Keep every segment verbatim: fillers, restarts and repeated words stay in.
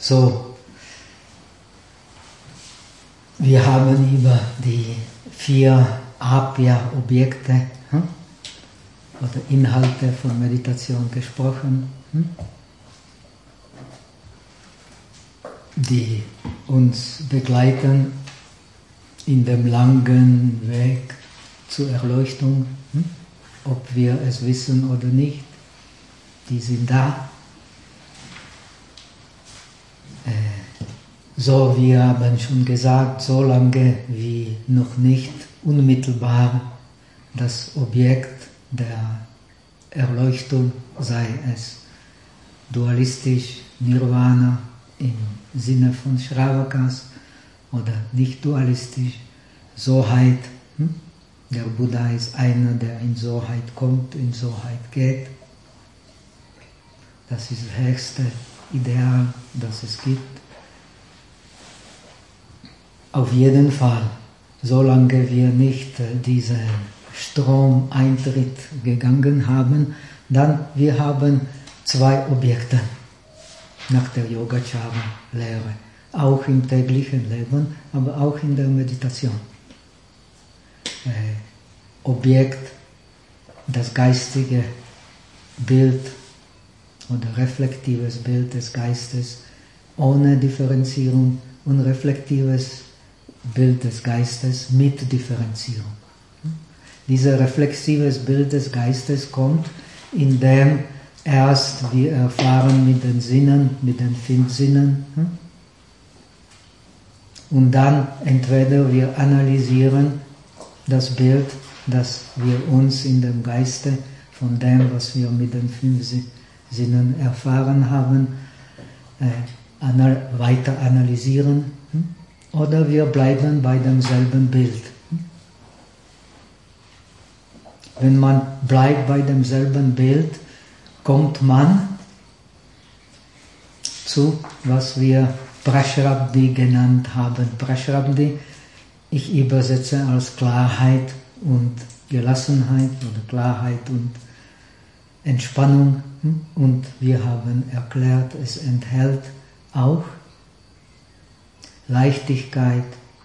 So, wir haben über die vier Abya-Objekte hm? oder Inhalte von Meditation gesprochen, hm? die uns begleiten in dem langen Weg zur Erleuchtung, hm? ob wir es wissen oder nicht, die sind da. Äh, so, wir haben schon gesagt, solange wie noch nicht unmittelbar das Objekt der Erleuchtung, sei es dualistisch, Nirvana im Sinne von Shravakas oder nicht dualistisch, Soheit. Hm? Der Buddha ist einer, der in Soheit kommt, in Soheit geht. Das ist das höchste Ideal, das es gibt. Auf jeden Fall, solange wir nicht diesen Stromeintritt gegangen haben, dann wir haben zwei Objekte nach der Yogacara-Lehre, auch im täglichen Leben, aber auch in der Meditation. Äh, Objekt, das geistige Bild oder reflektives Bild des Geistes ohne Differenzierung und reflektives Bild des Geistes mit Differenzierung. Dieses reflexives Bild des Geistes kommt, indem erst wir erfahren mit den Sinnen, mit den fünf Sinnen, und dann entweder wir analysieren das Bild, das wir uns in dem Geiste von dem, was wir mit den fünf Sinnen erfahren haben, äh, anal- weiter analysieren, hm? oder wir bleiben bei demselben Bild. Hm? Wenn man bleibt bei demselben Bild, kommt man zu, was wir Prashrabdhi genannt haben. Prashrabdhi, ich übersetze als Klarheit und Gelassenheit oder Klarheit und Entspannung. Und wir haben erklärt, es enthält auch Leichtigkeit,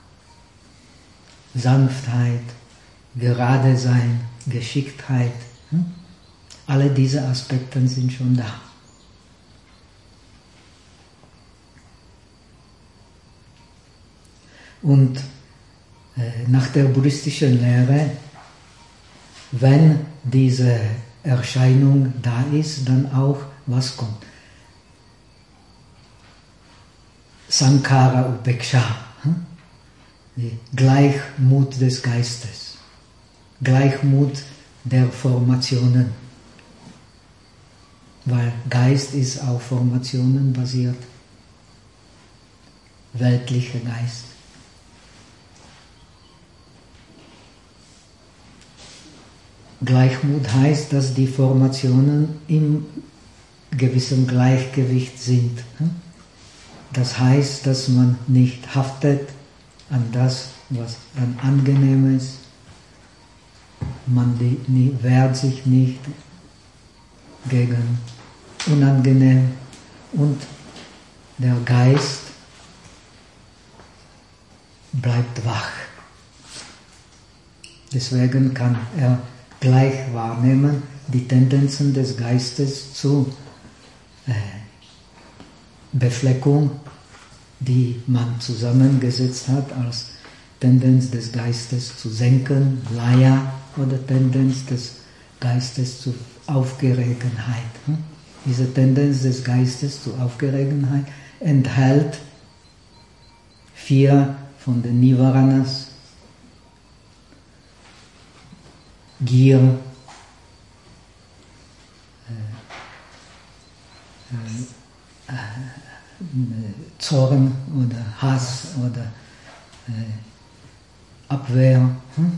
Sanftheit, Gerade sein, Geschicktheit. Alle diese Aspekte sind schon da. Und äh, nach der buddhistischen Lehre, wenn diese Erscheinung da ist, dann auch was kommt? Sankhara Upeksha, hm? Die Gleichmut des Geistes, Gleichmut der Formationen, weil Geist ist auf Formationen basiert, weltlicher Geist. Gleichmut heißt, dass die Formationen im gewissen Gleichgewicht sind. Das heißt, dass man nicht haftet an das, was dann angenehm ist. Man wehrt sich nicht gegen unangenehm und der Geist bleibt wach. Deswegen kann er gleich wahrnehmen die Tendenzen des Geistes zu äh, Befleckung, die man zusammengesetzt hat als Tendenz des Geistes zu senken, Laya, oder Tendenz des Geistes zu Aufgeregtheit. Diese Tendenz des Geistes zu Aufgeregtheit enthält vier von den Nivaranas: Gier, äh, äh, äh, Zorn oder Hass oder äh, Abwehr, hm?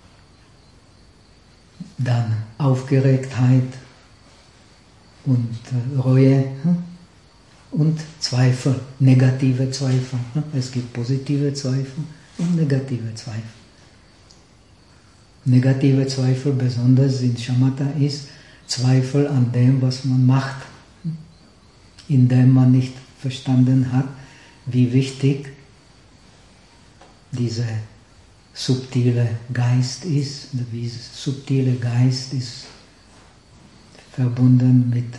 Dann Aufgeregtheit und äh, Reue, hm? Und Zweifel, negative Zweifel. Hm? Es gibt positive Zweifel und negative Zweifel. Negative Zweifel, besonders in Shamatha, ist Zweifel an dem, was man macht, indem man nicht verstanden hat, wie wichtig dieser subtile Geist ist. Dieser subtile Geist ist verbunden mit,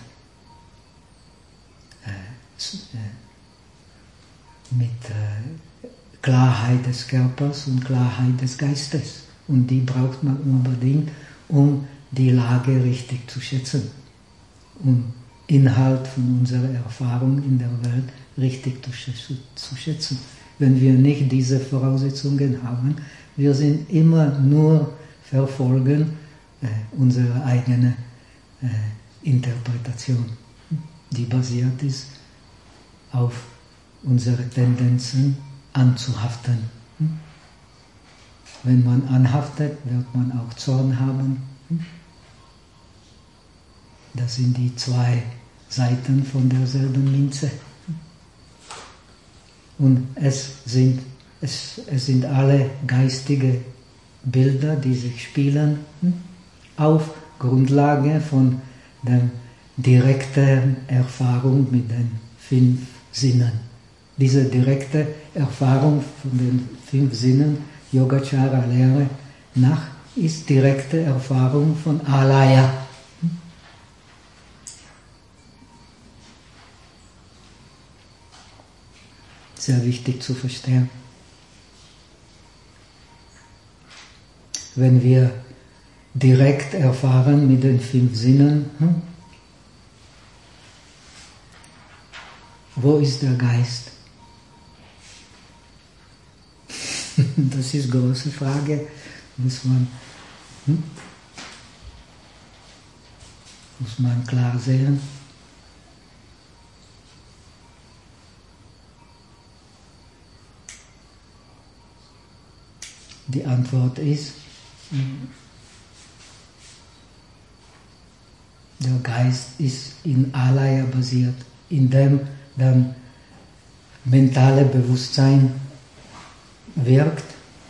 äh, mit äh, Klarheit des Körpers und Klarheit des Geistes. Und die braucht man unbedingt, um die Lage richtig zu schätzen, um Inhalt von unserer Erfahrung in der Welt richtig zu schätzen. Wenn wir nicht diese Voraussetzungen haben, wir sind immer nur verfolgen äh, unsere eigene äh, Interpretation, die basiert ist auf unsere Tendenzen anzuhaften. Wenn man anhaftet, wird man auch Zorn haben. Das sind die zwei Seiten von derselben Münze. Und es sind, es, es sind alle geistige Bilder, die sich spielen, auf Grundlage von der direkten Erfahrung mit den fünf Sinnen. Diese direkte Erfahrung von den fünf Sinnen, Yogacara-Lehre nach, ist direkte Erfahrung von Alaya. Sehr wichtig zu verstehen. Wenn wir direkt erfahren mit den fünf Sinnen, hm, wo ist der Geist? Das ist eine große Frage, muss man, hm, muss man klar sehen. Die Antwort ist, der Geist ist in Alaya basiert, in dem dann mentale Bewusstsein wirkt,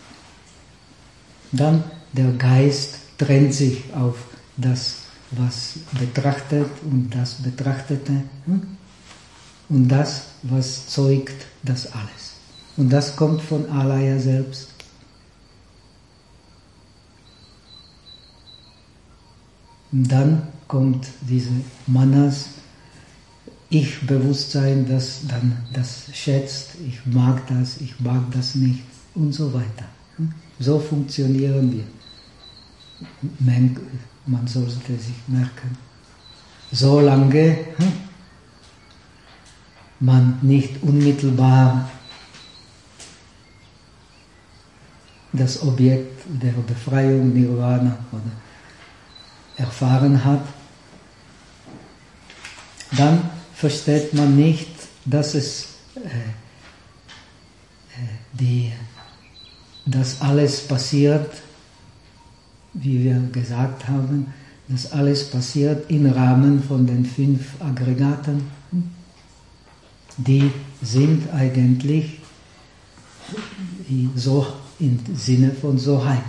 dann der Geist trennt sich auf das, was betrachtet und das Betrachtete und das, was zeugt, das alles. Und das kommt von Alaya selbst. Und dann kommt diese Manas, Ich-Bewusstsein, das dann das schätzt, ich mag das, ich mag das nicht und so weiter. So funktionieren wir. Man sollte sich merken, solange man nicht unmittelbar das Objekt der Befreiung, Nirvana oder erfahren hat, dann versteht man nicht, dass es äh, die, dass alles passiert, wie wir gesagt haben, dass alles passiert im Rahmen von den fünf Aggregaten. Die sind eigentlich so im Sinne von Soheit.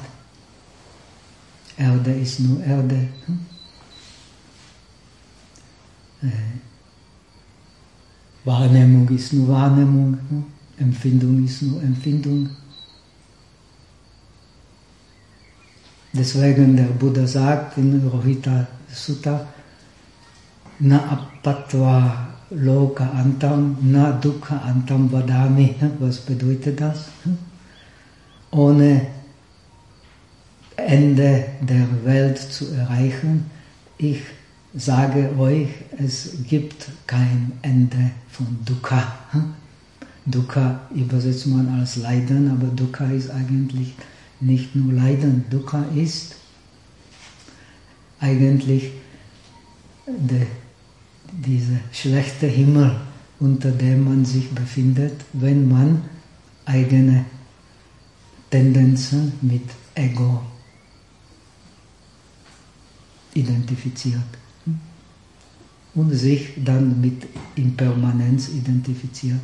Erde ist nur Erde. Äh, Wahrnehmung ist nur Wahrnehmung. Empfindung ist nur Empfindung. Deswegen der Buddha sagt in Rohita Sutta, na appatva loka antam, na dukkha antam vadami. Was bedeutet das? Ohne Ende der Welt zu erreichen, ich sage euch, es gibt kein Ende von Dukkha. Dukkha übersetzt man als Leiden, aber Dukkha ist eigentlich nicht nur Leiden. Dukkha ist eigentlich de, dieser schlechte Himmel, unter dem man sich befindet, wenn man eigene Tendenzen mit Ego identifiziert und sich dann mit Impermanenz identifiziert.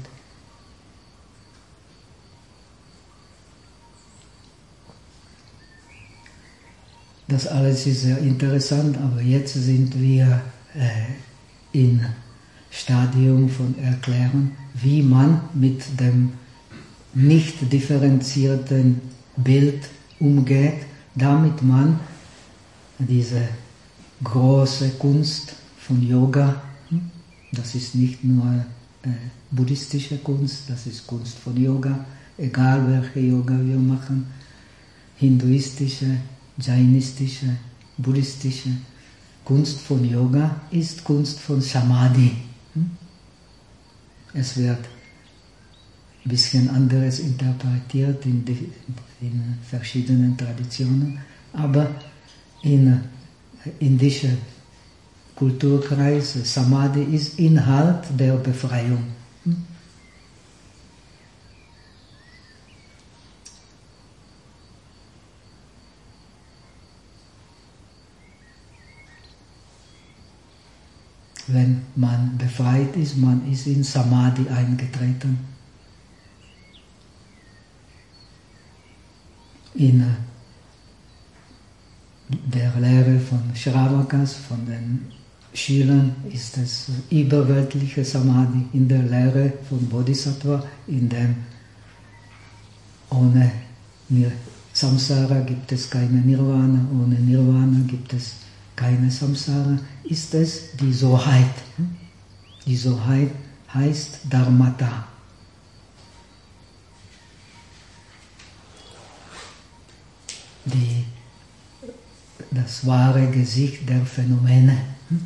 Das alles ist sehr interessant, aber jetzt sind wir äh, in Stadium von Erklären, wie man mit dem nicht differenzierten Bild umgeht, damit man diese große Kunst von Yoga, das ist nicht nur äh, buddhistische Kunst, das ist Kunst von Yoga, egal welche Yoga wir machen, hinduistische, jainistische, buddhistische, Kunst von Yoga ist Kunst von Samadhi. Es wird ein bisschen anderes interpretiert in, die, in verschiedenen Traditionen, aber in indischen Kulturkreis, Samadhi ist Inhalt der Befreiung. Wenn man befreit ist, man ist in Samadhi eingetreten. In der Lehre von Shravakas, von den Schülern, ist es überweltliche Samadhi. In der Lehre von Bodhisattva, in dem ohne Samsara gibt es keine Nirvana, ohne Nirvana gibt es keine Samsara, ist es die Soheit. Die Soheit heißt Dharmata. Die, das wahre Gesicht der Phänomene.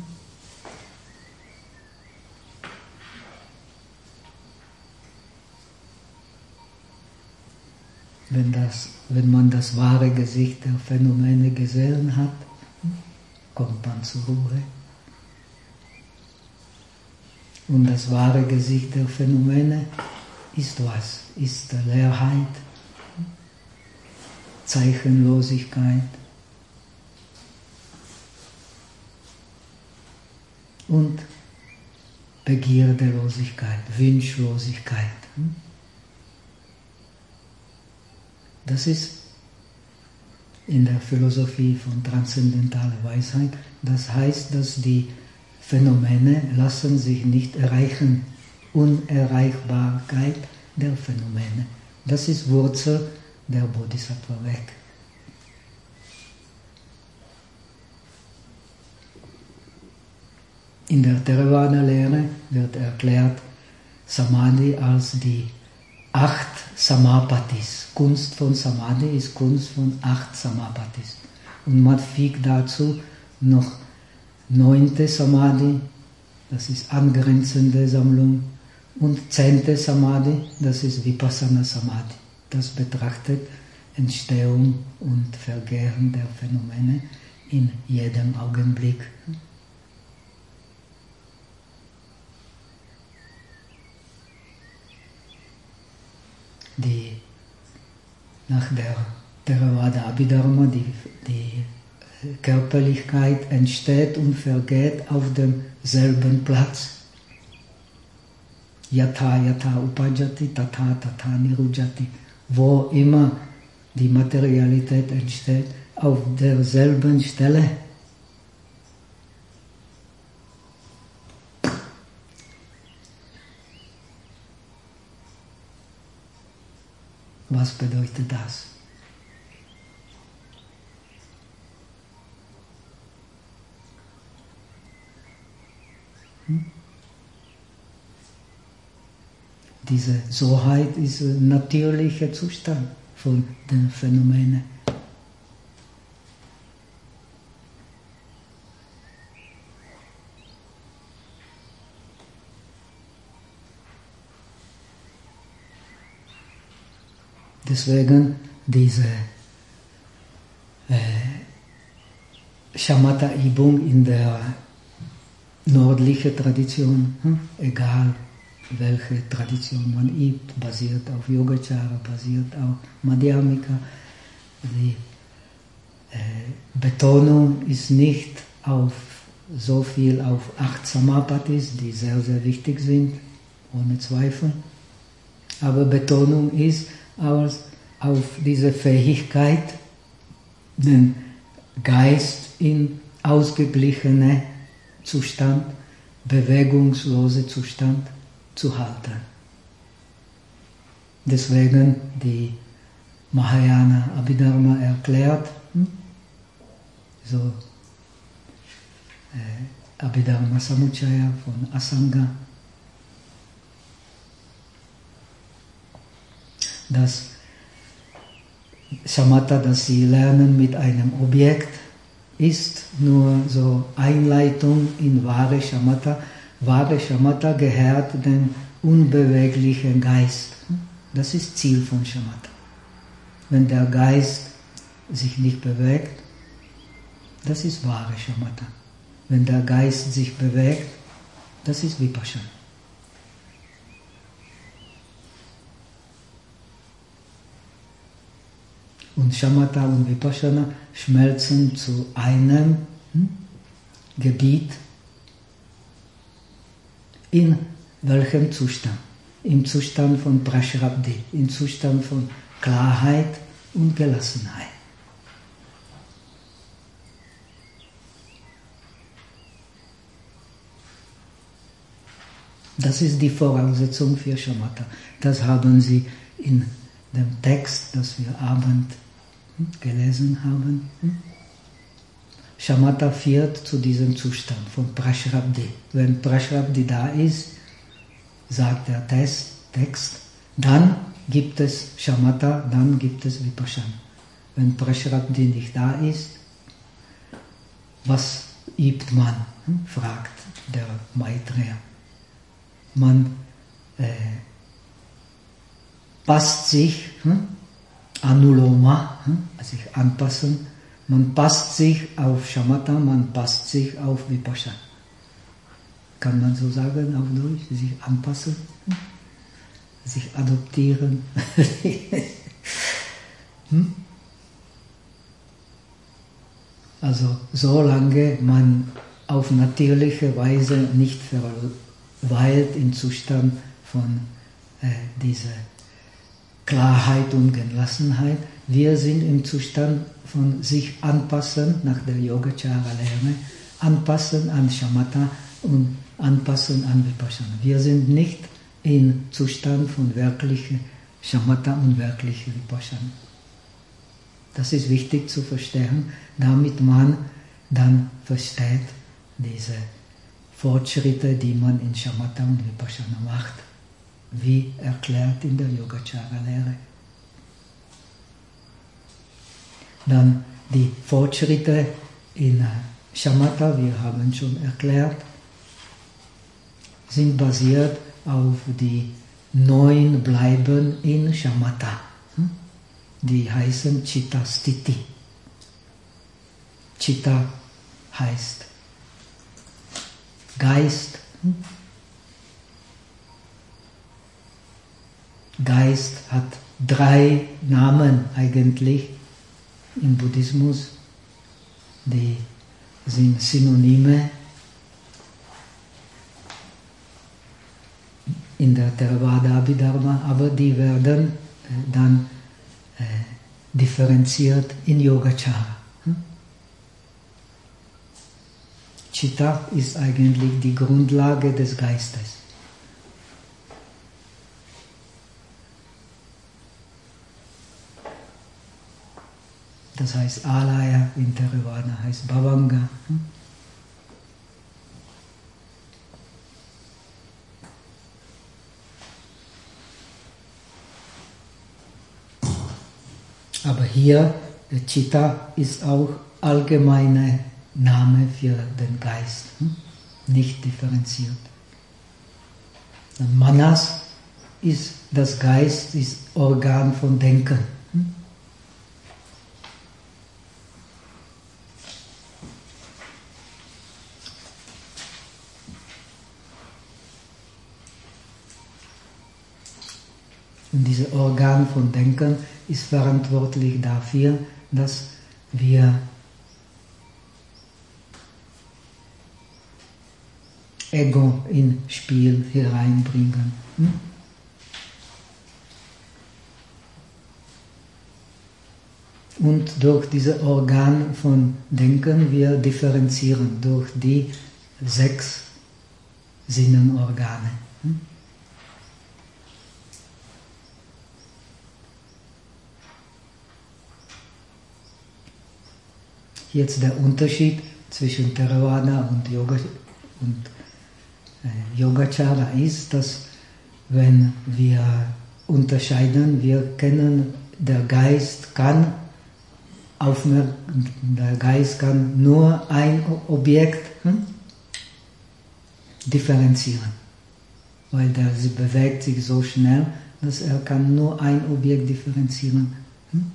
Wenn, das, wenn man das wahre Gesicht der Phänomene gesehen hat, kommt man zur Ruhe. Und das wahre Gesicht der Phänomene ist was? Ist Leerheit, Zeichenlosigkeit und Begierdelosigkeit, Wunschlosigkeit. Das ist in der Philosophie von transzendentaler Weisheit, das heißt, dass die Phänomene lassen sich nicht erreichen, Unerreichbarkeit der Phänomene. Das ist Wurzel der Bodhisattva weg. In der Theravada-Lehre wird erklärt Samadhi als die acht Samapatis. Kunst von Samadhi ist Kunst von acht Samapatis. Und man fügt dazu noch neunte Samadhi, das ist angrenzende Sammlung, und zehnte Samadhi, das ist Vipassana Samadhi. Das betrachtet Entstehung und Vergehen der Phänomene in jedem Augenblick. Die, nach der Theravada Abhidharma, die, die Körperlichkeit entsteht und vergeht auf demselben Platz. Yatha yatha upajati, tatha tatha nirujati. Wo immer die Materialität entsteht, auf derselben Stelle. Was bedeutet das? Hm? Diese Soheit ist ein natürlicher Zustand von den Phänomenen. Deswegen diese äh, Shamatha-Übung in der nördlichen Tradition, hm? egal welche Tradition man übt, basiert auf Yogacara, basiert auf Madhyamika. Die äh, Betonung ist nicht auf so viel auf acht Samapatis, die sehr, sehr wichtig sind, ohne Zweifel. Aber Betonung ist auf, auf diese Fähigkeit, den Geist in ausgeglichenen Zustand bewegungslose Zustand zu halten. Deswegen die Mahayana Abhidharma erklärt, so äh, Abhidharma Samuccaya von Asanga, dass Shamatha, das sie lernen mit einem Objekt, ist nur so Einleitung in wahre Shamatha. Wahre Shamatha gehört dem unbeweglichen Geist. Das ist Ziel von Shamatha. Wenn der Geist sich nicht bewegt, das ist wahre Shamatha. Wenn der Geist sich bewegt, das ist Vipassana. Und Shamatha und Vipassana schmelzen zu einem hm, Gebiet. In welchem Zustand? Im Zustand von Prashrabdhi, im Zustand von Klarheit und Gelassenheit. Das ist die Voraussetzung für Shamatha. Das haben Sie in dem Text, das wir Abend gelesen haben. Shamatha führt zu diesem Zustand von Prashrabdhi. Wenn Prashrabdhi da ist, sagt der Text, dann gibt es Shamatha, dann gibt es Vipassana. Wenn Prashrabdhi nicht da ist, was übt man? Fragt der Maitreya. Man äh, passt sich, hm? Anuloma, hm? sich anpassen, man passt sich auf Shamatha, man passt sich auf Vipassana. Kann man so sagen auf Deutsch, sich anpassen, hm? sich adoptieren. hm? Also solange man auf natürliche Weise nicht verweilt im Zustand von äh, dieser Klarheit und Gelassenheit, wir sind im Zustand von sich anpassen nach der Yogacara-Lehre, anpassen an Shamatha und anpassen an Vipassana. Wir sind nicht im Zustand von wirklichem Shamatha und wirklichem Vipassana. Das ist wichtig zu verstehen, damit man dann versteht diese Fortschritte, die man in Shamatha und Vipassana macht, wie erklärt in der Yogacara-Lehre. Dann die Fortschritte in Shamatha, wir haben schon erklärt, sind basiert auf die neun Bleiben in Shamatha. Die heißen Chitta Sthiti. Chitta heißt Geist. Geist hat drei Namen eigentlich im Buddhismus. Die sind Synonyme. In der Theravada Abhidharma, aber die werden äh, dann äh, differenziert in Yogacara. Hm? Chitta ist eigentlich die Grundlage des Geistes. Das heißt Alaya, in Theravada heißt Bhavanga. Hm? Aber hier, Chitta ist auch allgemeiner Name für den Geist, hm? Nicht differenziert. Und Manas ist das Geist, ist Organ von Denken. Hm? Und dieses Organ von Denken ist verantwortlich dafür, dass wir Ego ins Spiel hereinbringen. Hm? Und durch dieses Organ von Denken wir differenzieren durch die sechs Sinnenorgane. Jetzt der Unterschied zwischen Theravada und, Yoga, und äh, Yogacara ist, dass wenn wir unterscheiden, wir kennen, der Geist kann aufmerk- der Geist kann nur ein Objekt hm, differenzieren, weil der sie bewegt sich so schnell, dass er kann nur ein Objekt differenzieren. Hm?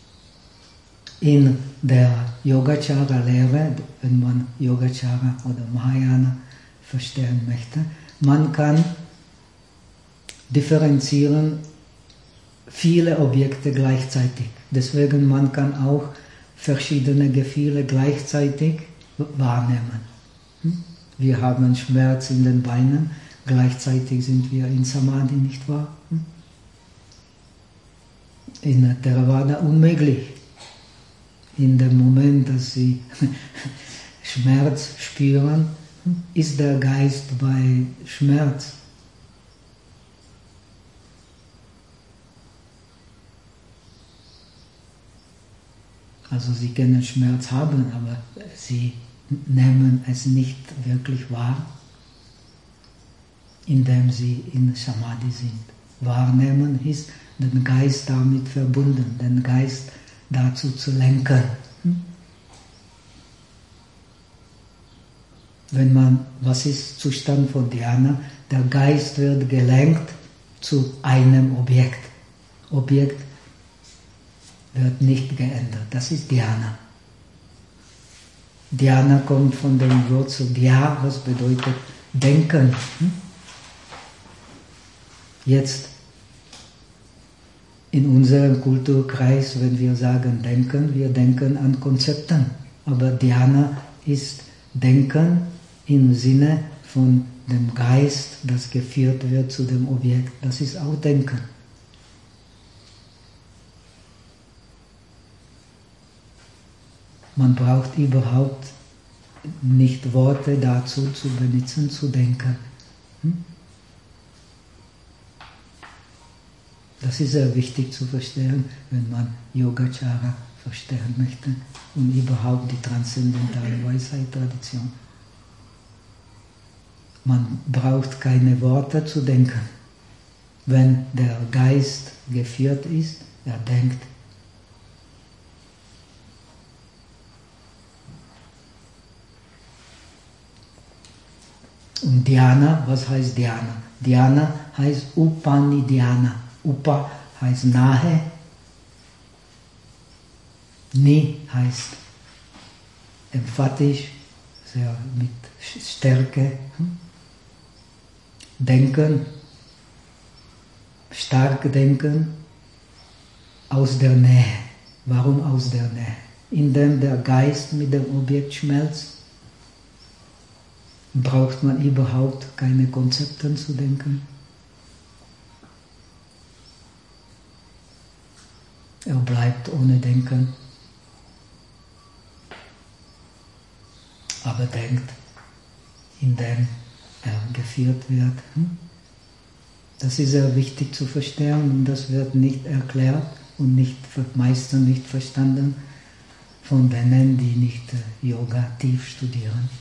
In der Yogacara-Lehre, wenn man Yogacara oder Mahayana verstehen möchte, man kann differenzieren viele Objekte gleichzeitig. Deswegen man kann auch verschiedene Gefühle gleichzeitig wahrnehmen. Wir haben Schmerz in den Beinen, gleichzeitig sind wir in Samadhi, nicht wahr? In Theravada unmöglich. In dem Moment, dass sie Schmerz spüren, ist der Geist bei Schmerz. Also sie können Schmerz haben, aber sie nehmen es nicht wirklich wahr, indem sie in Samadhi sind. Wahrnehmen ist, den Geist damit verbunden, den Geist dazu zu lenken. Wenn man, was ist Zustand von Dhyana? Der Geist wird gelenkt zu einem Objekt. Objekt wird nicht geändert. Das ist Dhyana. Dhyana kommt von dem Wort zu Dhya, was bedeutet denken. Jetzt in unserem Kulturkreis, wenn wir sagen denken, wir denken an Konzepten. Aber Dhyana ist Denken im Sinne von dem Geist, das geführt wird zu dem Objekt. Das ist auch Denken. Man braucht überhaupt nicht Worte dazu zu benutzen, zu denken. Das ist sehr wichtig zu verstehen, wenn man Yogacara verstehen möchte und überhaupt die transzendentale Weisheit-Tradition. Man braucht keine Worte zu denken. Wenn der Geist geführt ist, er denkt. Und Dhyana, was heißt Dhyana? Dhyana heißt Upanidhyana. Upa heißt nahe, Ni heißt emphatisch, sehr mit Stärke. Denken, stark denken, aus der Nähe. Warum aus der Nähe? Indem der Geist mit dem Objekt schmelzt, braucht man überhaupt keine Konzepte zu denken. Er bleibt ohne Denken, aber denkt, indem er geführt wird. Das ist sehr wichtig zu verstehen und das wird nicht erklärt und nicht, meistens nicht verstanden von denen, die nicht Yoga tief studieren.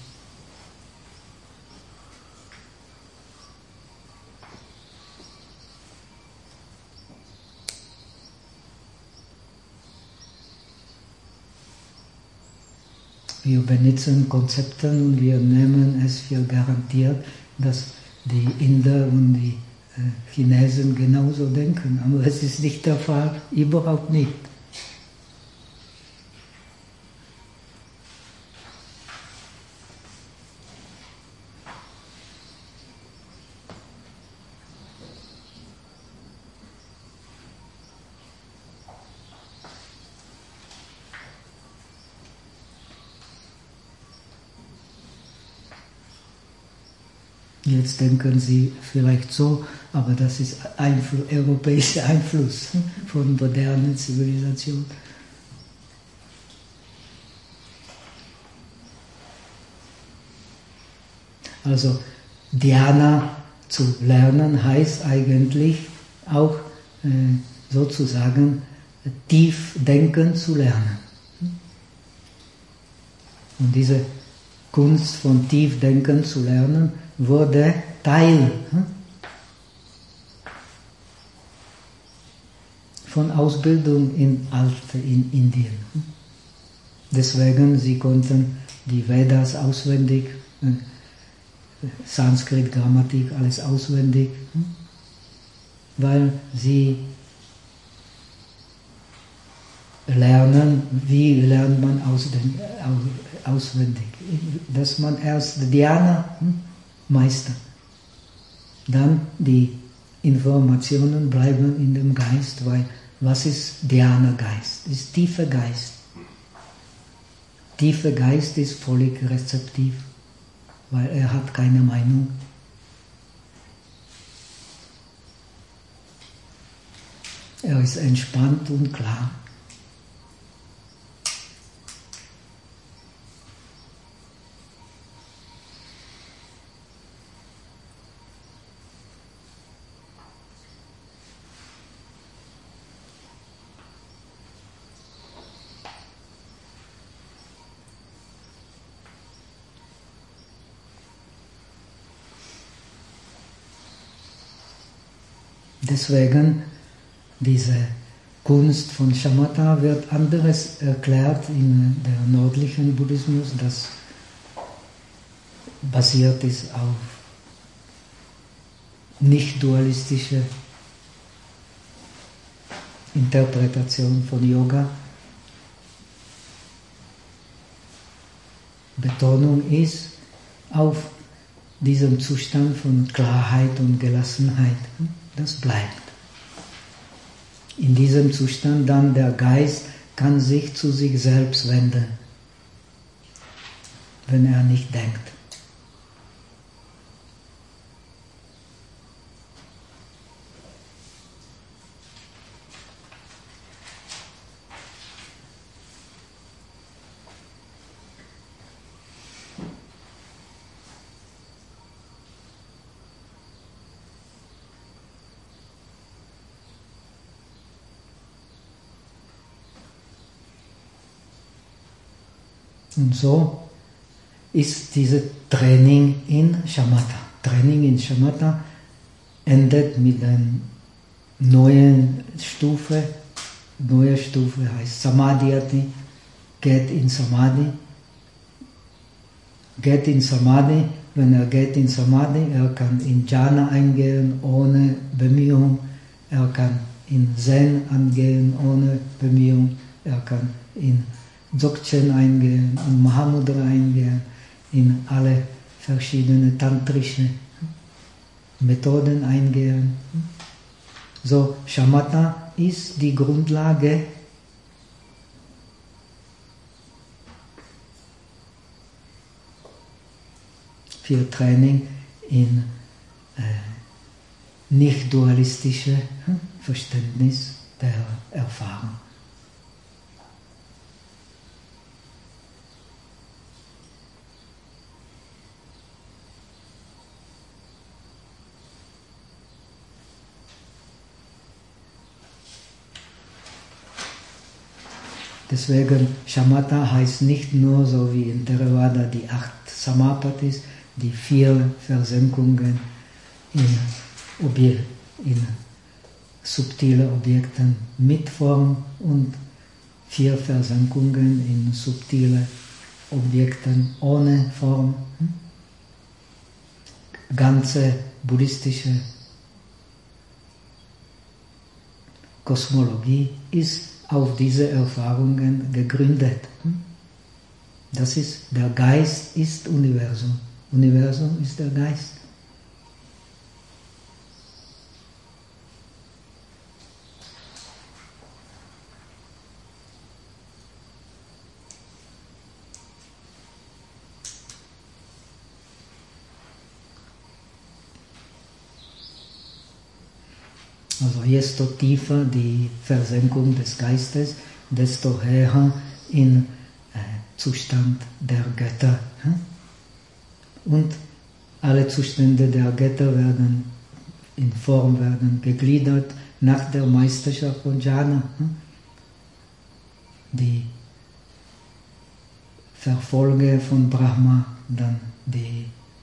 Wir benutzen Konzepte und wir nehmen es für garantiert, dass die Inder und die äh, Chinesen genauso denken. Aber es ist nicht der Fall, überhaupt nicht. Jetzt denken Sie vielleicht so, aber das ist Einfluss, europäischer Einfluss von moderner Zivilisation. Also Dhyana zu lernen heißt eigentlich auch äh, sozusagen tief denken zu lernen. Und diese Kunst von tief denken zu lernen wurde Teil von Ausbildung in Alte in Indien. Deswegen sie konnten die Vedas auswendig, Sanskrit, Grammatik, alles auswendig, weil sie lernen, wie lernt man aus den, aus, auswendig, dass man erst Dhyana meistert, dann die Informationen bleiben in dem Geist, weil was ist Dhyana-Geist? Das ist tiefer Geist. Tiefer Geist ist völlig rezeptiv, weil er hat keine Meinung. Er ist entspannt und klar. Deswegen, diese Kunst von Shamatha wird anderes erklärt in der nördlichen Buddhismus, das basiert ist auf nicht-dualistische Interpretation von Yoga. Betonung ist auf diesem Zustand von Klarheit und Gelassenheit. Das bleibt. In diesem Zustand dann der Geist kann sich zu sich selbst wenden, wenn er nicht denkt. Und so ist dieses Training in Shamatha. Training in Shamatha endet mit einer neuen Stufe. Neue Stufe heißt Samadhyati, geht in Samadhi. Geht in Samadhi, wenn er geht in Samadhi, er kann in Jhana eingehen ohne Bemühung, er kann in Zen eingehen ohne Bemühung, er kann in Dzogchen eingehen, in Mahamudra eingehen, in alle verschiedenen tantrische Methoden eingehen. So, Shamatha ist die Grundlage für Training in äh, nicht-dualistische hm, Verständnis der Erfahrung. Deswegen Shamatha heißt nicht nur so wie in Theravada die acht Samapatis, die vier Versenkungen in, Objek in subtile Objekten mit Form und vier Versenkungen in subtile Objekten ohne Form. Ganze buddhistische Kosmologie ist auf diese Erfahrungen gegründet. Das ist, der Geist ist Universum. Universum ist der Geist. Also desto tiefer die Versenkung des Geistes, desto höher in äh, Zustand der Götter. Und alle Zustände der Götter werden in Form werden gegliedert nach der Meisterschaft von Jhana. Die Verfolger von Brahma, dann die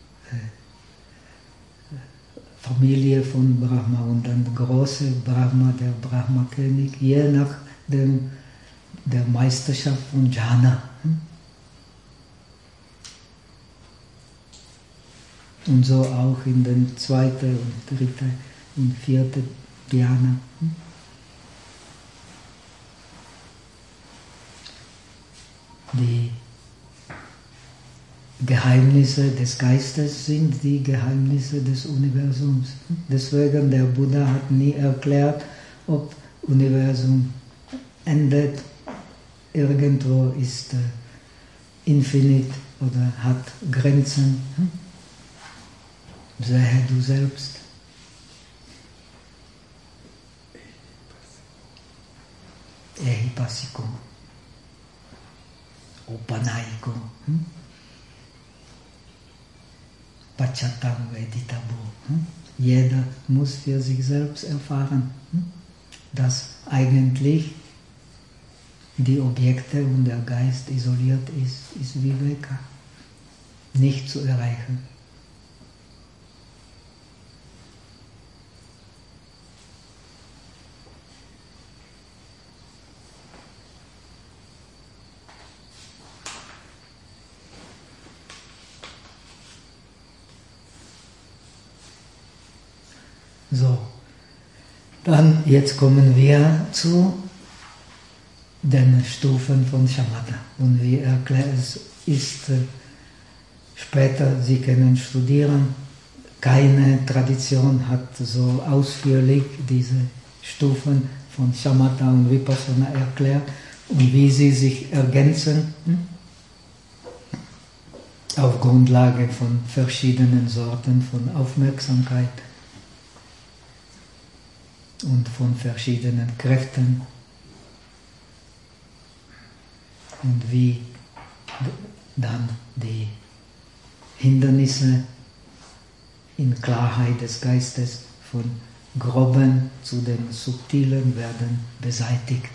Familie von Brahma und dann der große Brahma, der Brahma-König, je nach dem, der Meisterschaft von Jhana. Und so auch in den zweiten und dritten und vierten Dhyana. Die Geheimnisse des Geistes sind die Geheimnisse des Universums. Deswegen der Buddha hat nie erklärt, ob Universum endet, irgendwo ist äh, infinite oder hat Grenzen. Sehe du selbst. Ehipassiko. Opanaiko. Hm? Pachatam Veditabu. Hm? Jeder muss für sich selbst erfahren, hm? dass eigentlich die Objekte und der Geist isoliert ist, ist Viveka. Nicht zu erreichen. So, dann jetzt kommen wir zu den Stufen von Shamatha. Und wie erklärt es ist äh, später, Sie können studieren, keine Tradition hat so ausführlich diese Stufen von Shamatha und Vipassana erklärt und wie sie sich ergänzen, hm? auf Grundlage von verschiedenen Sorten von Aufmerksamkeit und von verschiedenen Kräften und wie dann die Hindernisse in Klarheit des Geistes von groben zu den subtilen werden beseitigt.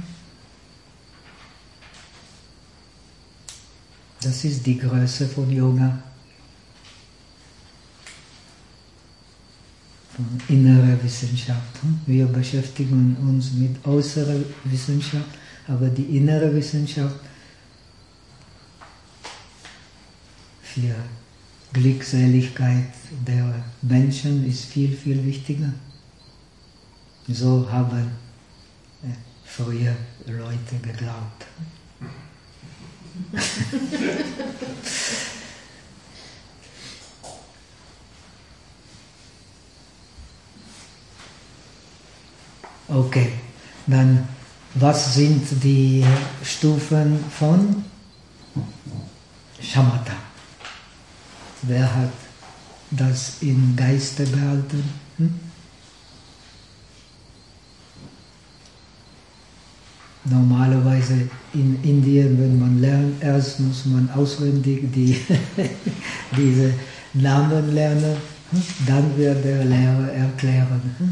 Das ist die Größe von Yoga. Von innerer Wissenschaft. Wir beschäftigen uns mit äußerer Wissenschaft, aber die innere Wissenschaft für Glückseligkeit der Menschen ist viel, viel wichtiger. So haben früher Leute geglaubt. Okay, dann was sind die Stufen von Shamatha? Wer hat das im Geiste behalten? Hm? Normalerweise in Indien, wenn man lernt, erst muss man auswendig die, diese Namen lernen, hm? Dann wird der Lehrer erklären. Hm?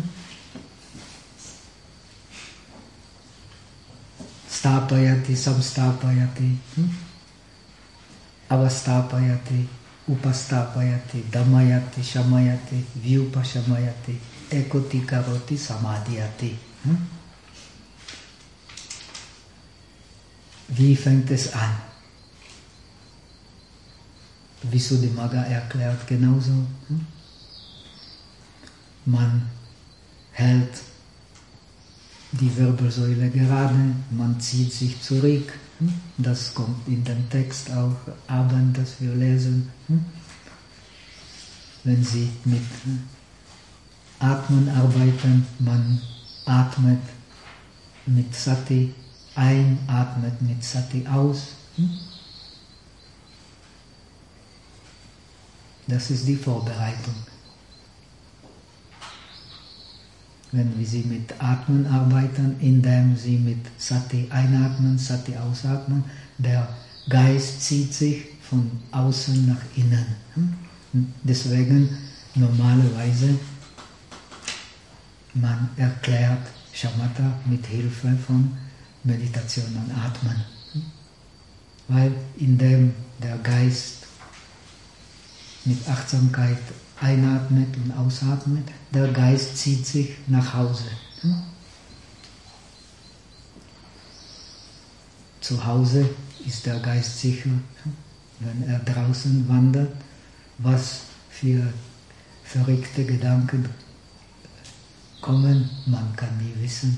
Stapayati, samstapayati, hm? avastapayati, upastapayati, damayati, shamayati, vyupashamayati, ekoti karoti, samadhyati. Hm? Wie fängt es an? Visuddhimagga erklärt genauso. Hm? Man hält die Wirbelsäule gerade, man zieht sich zurück. Das kommt in den Text auch Abend, das wir lesen. Wenn Sie mit Atmen arbeiten, man atmet mit Sati ein, atmet mit Sati aus. Das ist die Vorbereitung. Wenn Sie mit Atmen arbeiten, indem Sie mit Sati einatmen, Sati ausatmen, der Geist zieht sich von außen nach innen. Deswegen normalerweise man erklärt Shamatha mit Hilfe von Meditation und Atmen. Weil indem der Geist mit Achtsamkeit einatmet und ausatmet, der Geist zieht sich nach Hause. Zu Hause ist der Geist sicher, wenn er draußen wandert, was für verrückte Gedanken kommen, man kann nie wissen.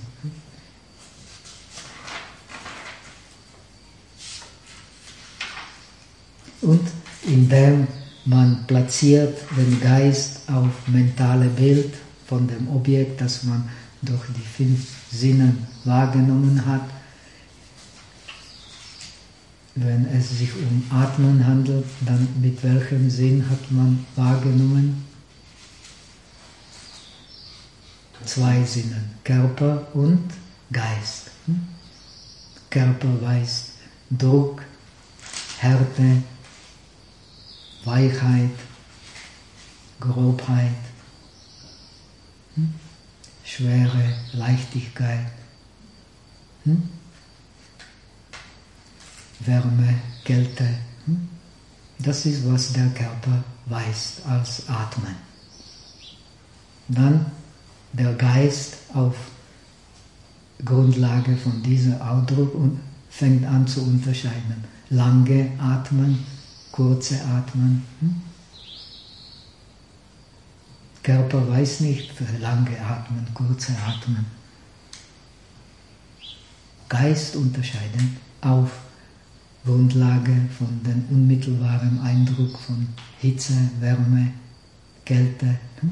Und indem man platziert den Geist auf mentale Bild von dem Objekt, das man durch die fünf Sinnen wahrgenommen hat. Wenn es sich um Atmen handelt, dann mit welchem Sinn hat man wahrgenommen? Zwei Sinnen, Körper und Geist. Körper weist Druck, Härte, Weichheit, Grobheit, hm? Schwere, Leichtigkeit, hm? Wärme, Kälte. Hm? Das ist, was der Körper weist als Atmen. Dann der Geist auf Grundlage von diesem Ausdruck und fängt an zu unterscheiden. Lange Atmen, kurze Atmen. Hm? Körper weiß nicht, lange atmen, kurze atmen. Geist unterscheiden auf Grundlage von dem unmittelbaren Eindruck von Hitze, Wärme, Kälte. Hm?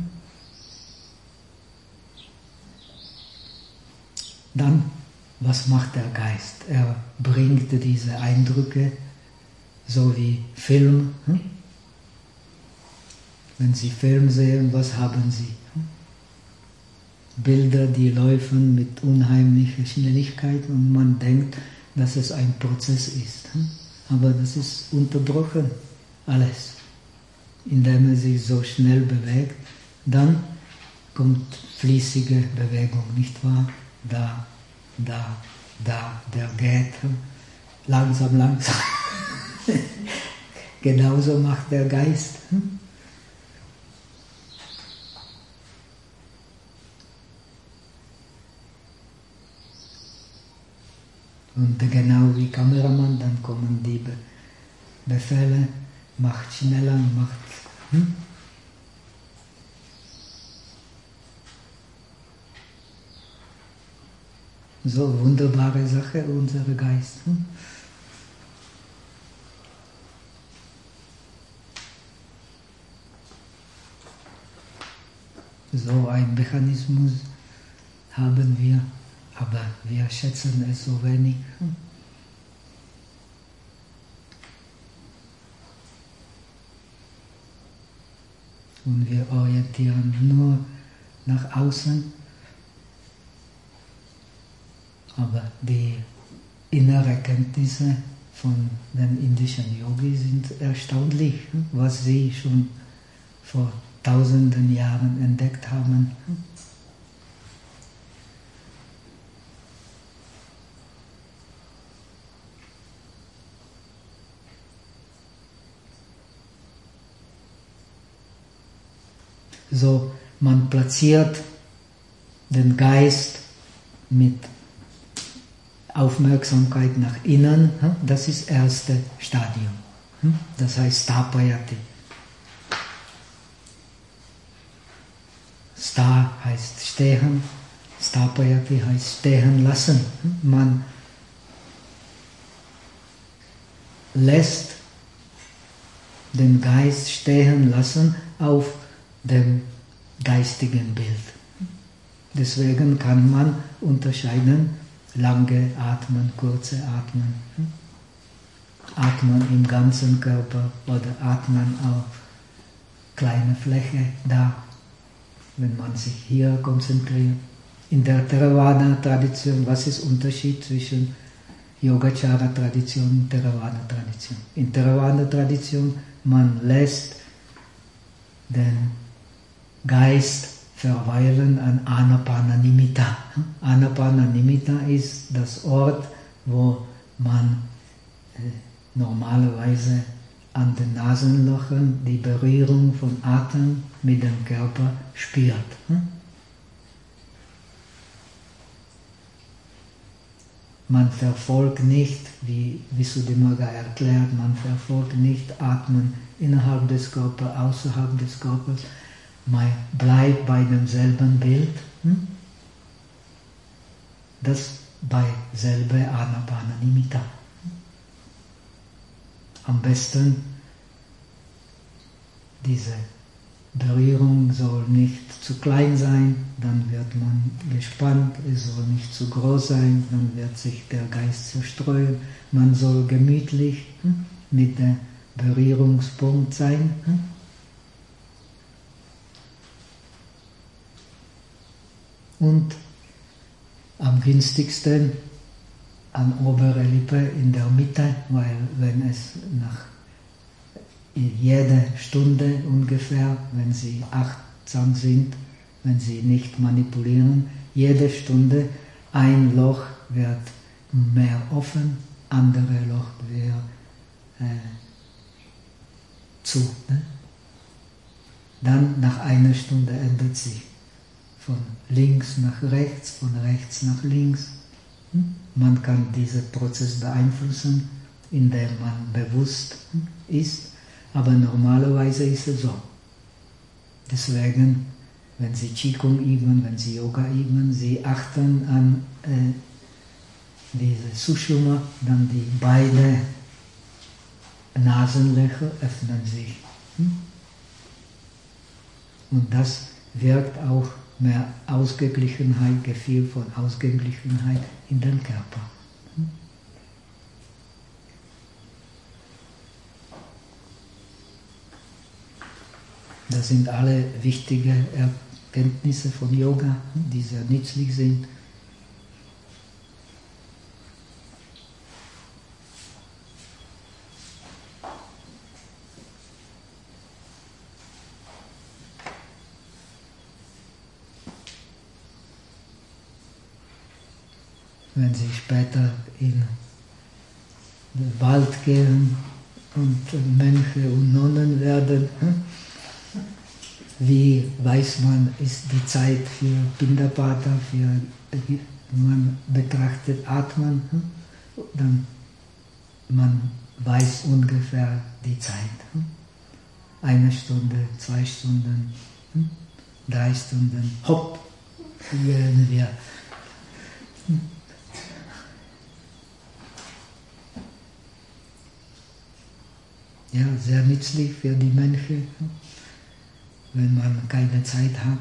Dann, was macht der Geist? Er bringt diese Eindrücke so wie Film. Hm? Wenn Sie Film sehen, was haben Sie? Hm? Bilder, die laufen mit unheimlicher Schnelligkeit und man denkt, dass es ein Prozess ist. Hm? Aber das ist unterbrochen, alles. Indem er sich so schnell bewegt, dann kommt fließige Bewegung, nicht wahr? Da, da, da, der geht langsam, langsam. Genauso macht der Geist. Hm? Und genau wie Kameramann, dann kommen die Be Befehle, macht schneller, macht... Hm? So wunderbare Sache, unser Geist. Hm? So ein Mechanismus haben wir, aber wir schätzen es so wenig. Hm? Und wir orientieren nur nach außen. Aber die inneren Kenntnisse von den indischen Yogis sind erstaunlich, was sie schon vor tausenden Jahren entdeckt haben. So, man platziert den Geist mit Aufmerksamkeit nach innen, das ist das erste Stadium. Das heißt Stapayati. Sta heißt stehen, Stapayati heißt stehen lassen. Man lässt den Geist stehen lassen auf dem geistigen Bild. Deswegen kann man unterscheiden, lange atmen, kurze atmen, atmen im ganzen Körper oder atmen auf kleine Fläche da, wenn man sich hier konzentriert. In der Theravada-Tradition, was ist der Unterschied zwischen Yogacara-Tradition und Theravada-Tradition? In Theravada-Tradition, man lässt den Geist verweilen an Anapananimitta. Anapananimitta ist das Ort, wo man äh, normalerweise an den Nasenlöchern die Berührung von Atem mit dem Körper spürt. Man verfolgt nicht, wie Visuddhimagga erklärt, man verfolgt nicht Atmen innerhalb des Körpers, außerhalb des Körpers. Man bleibt bei demselben Bild. Das bei selber Anapananimitta. Am besten, diese Berührung soll nicht zu klein sein, dann wird man gespannt, es soll nicht zu groß sein, dann wird sich der Geist zerstreuen. Man soll gemütlich hm, mit dem Berührungspunkt sein. Hm. Und am günstigsten an obere Lippe in der Mitte, weil wenn es nach jeder Stunde ungefähr, wenn Sie achtsam sind, wenn Sie nicht manipulieren, jede Stunde ein Loch wird mehr offen, andere Loch wird äh, zu. Ne? Dann nach einer Stunde ändert sich von links nach rechts, von rechts nach links. Man kann diesen Prozess beeinflussen, indem man bewusst ist, aber normalerweise ist es so. Deswegen, wenn Sie Qigong üben, wenn Sie Yoga üben, Sie achten an äh, diese Sushumna, dann die beiden Nasenlöcher öffnen sich. Und das wirkt auch mehr Ausgeglichenheit, Gefühl von Ausgeglichenheit in den Körper. Das sind alle wichtige Erkenntnisse von Yoga, die sehr nützlich sind. Wenn Sie später in den Wald gehen und Mönche und Nonnen werden, wie weiß man, ist die Zeit für Pindapata, für man betrachtet Atmen, dann man weiß ungefähr die Zeit. Eine Stunde, zwei Stunden, drei Stunden, hopp, gehen wir. Ja, sehr nützlich für die Mönche, wenn man keine Zeit hat.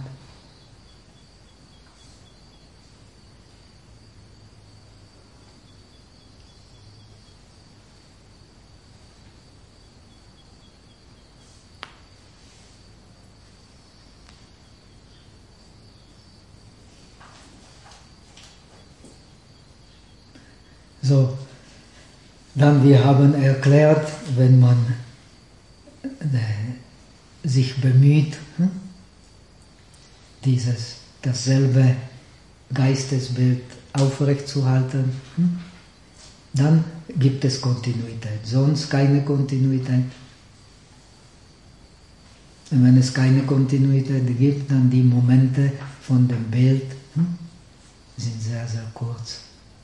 So, dann wir haben erklärt, wenn man äh, sich bemüht, hm, dieses dasselbe Geistesbild aufrechtzuerhalten, hm, dann gibt es Kontinuität, sonst keine Kontinuität. Und wenn es keine Kontinuität gibt, dann die Momente von dem Bild hm, sind sehr, sehr kurz.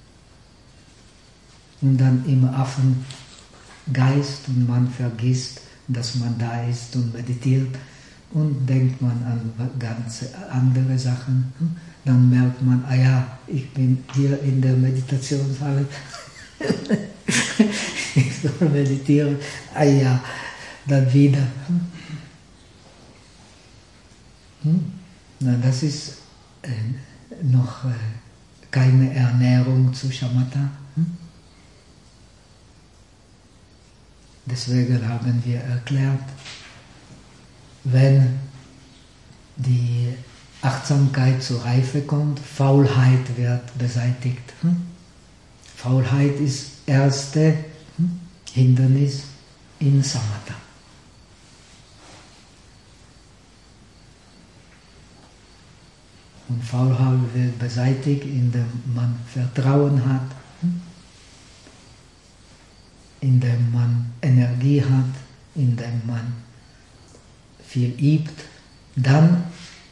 Und dann im Affengeist und man vergisst, dass man da ist und meditiert und denkt man an ganz andere Sachen. Dann merkt man, ah ja, ich bin hier in der Meditationshalle, ich soll meditieren, ah ja, dann wieder. Na, das ist äh, noch äh, keine Ernährung zu Shamatha. Deswegen haben wir erklärt, wenn die Achtsamkeit zur Reife kommt, Faulheit wird beseitigt. Faulheit ist das erste Hindernis in Samatha. Und Faulheit wird beseitigt, indem man Vertrauen hat, indem man Energie hat, indem man viel übt. Dann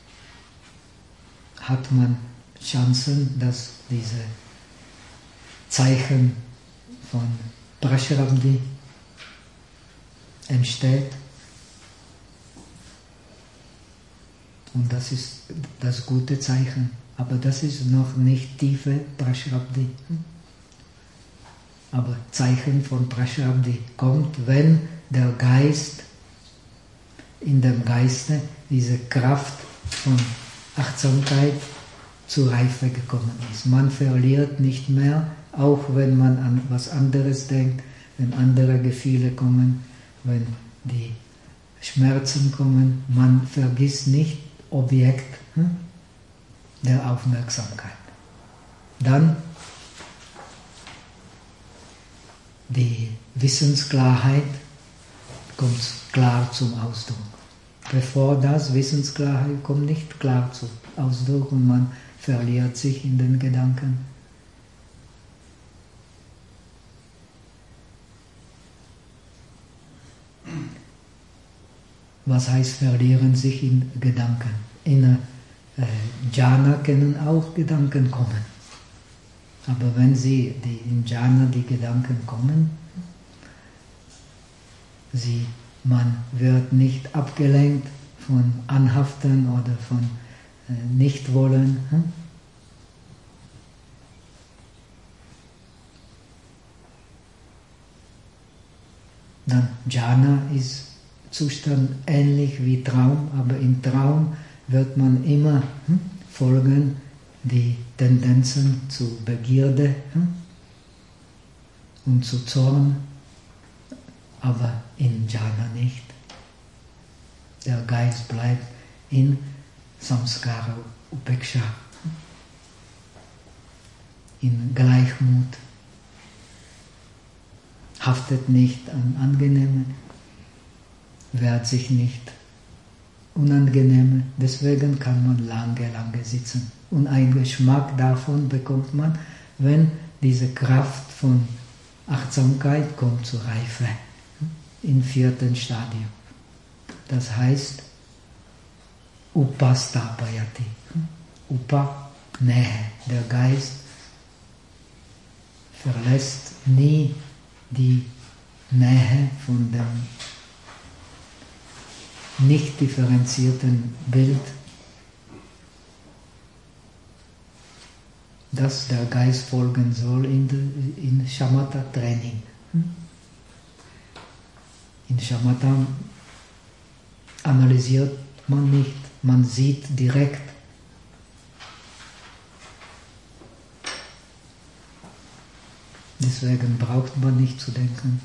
hat man Chancen, dass diese Zeichen von Prashrabdhi entsteht. Und das ist das gute Zeichen. Aber das ist noch nicht tiefe Prashrabdhi. Aber Zeichen von Prashrabdhi kommt, wenn der Geist, in dem Geiste diese Kraft von Achtsamkeit zur Reife gekommen ist. Man verliert nicht mehr, auch wenn man an was anderes denkt, wenn andere Gefühle kommen, wenn die Schmerzen kommen, man vergisst nicht Objekt hm, der Aufmerksamkeit. Dann die Wissensklarheit kommt klar zum Ausdruck. Bevor das, Wissensklarheit kommt nicht klar zum Ausdruck und man verliert sich in den Gedanken. Was heißt verlieren sich in Gedanken? In äh, Jhana können auch Gedanken kommen. Aber wenn sie die, in Jhana die Gedanken kommen, sie, man wird nicht abgelenkt von Anhaften oder von äh, Nichtwollen. Hm? Dann Jhana ist Zustand ähnlich wie Traum, aber im Traum wird man immer hm, folgen die Tendenzen zu Begierde hm, und zu Zorn, aber in Jhana nicht. Der Geist bleibt in Samskara Upeksha, in Gleichmut, haftet nicht an Angenehme, wehrt sich nicht Unangenehme, deswegen kann man lange, lange sitzen. Und einen Geschmack davon bekommt man, wenn diese Kraft von Achtsamkeit kommt zur Reife, im vierten Stadium. Das heißt, Upastapayati. Upa, Nähe. Der Geist verlässt nie die Nähe von dem nicht differenzierten Bild, das der Geist folgen soll in, in Shamatha-Training. In Shamatha analysiert man nicht, man sieht direkt. Deswegen braucht man nicht zu denken.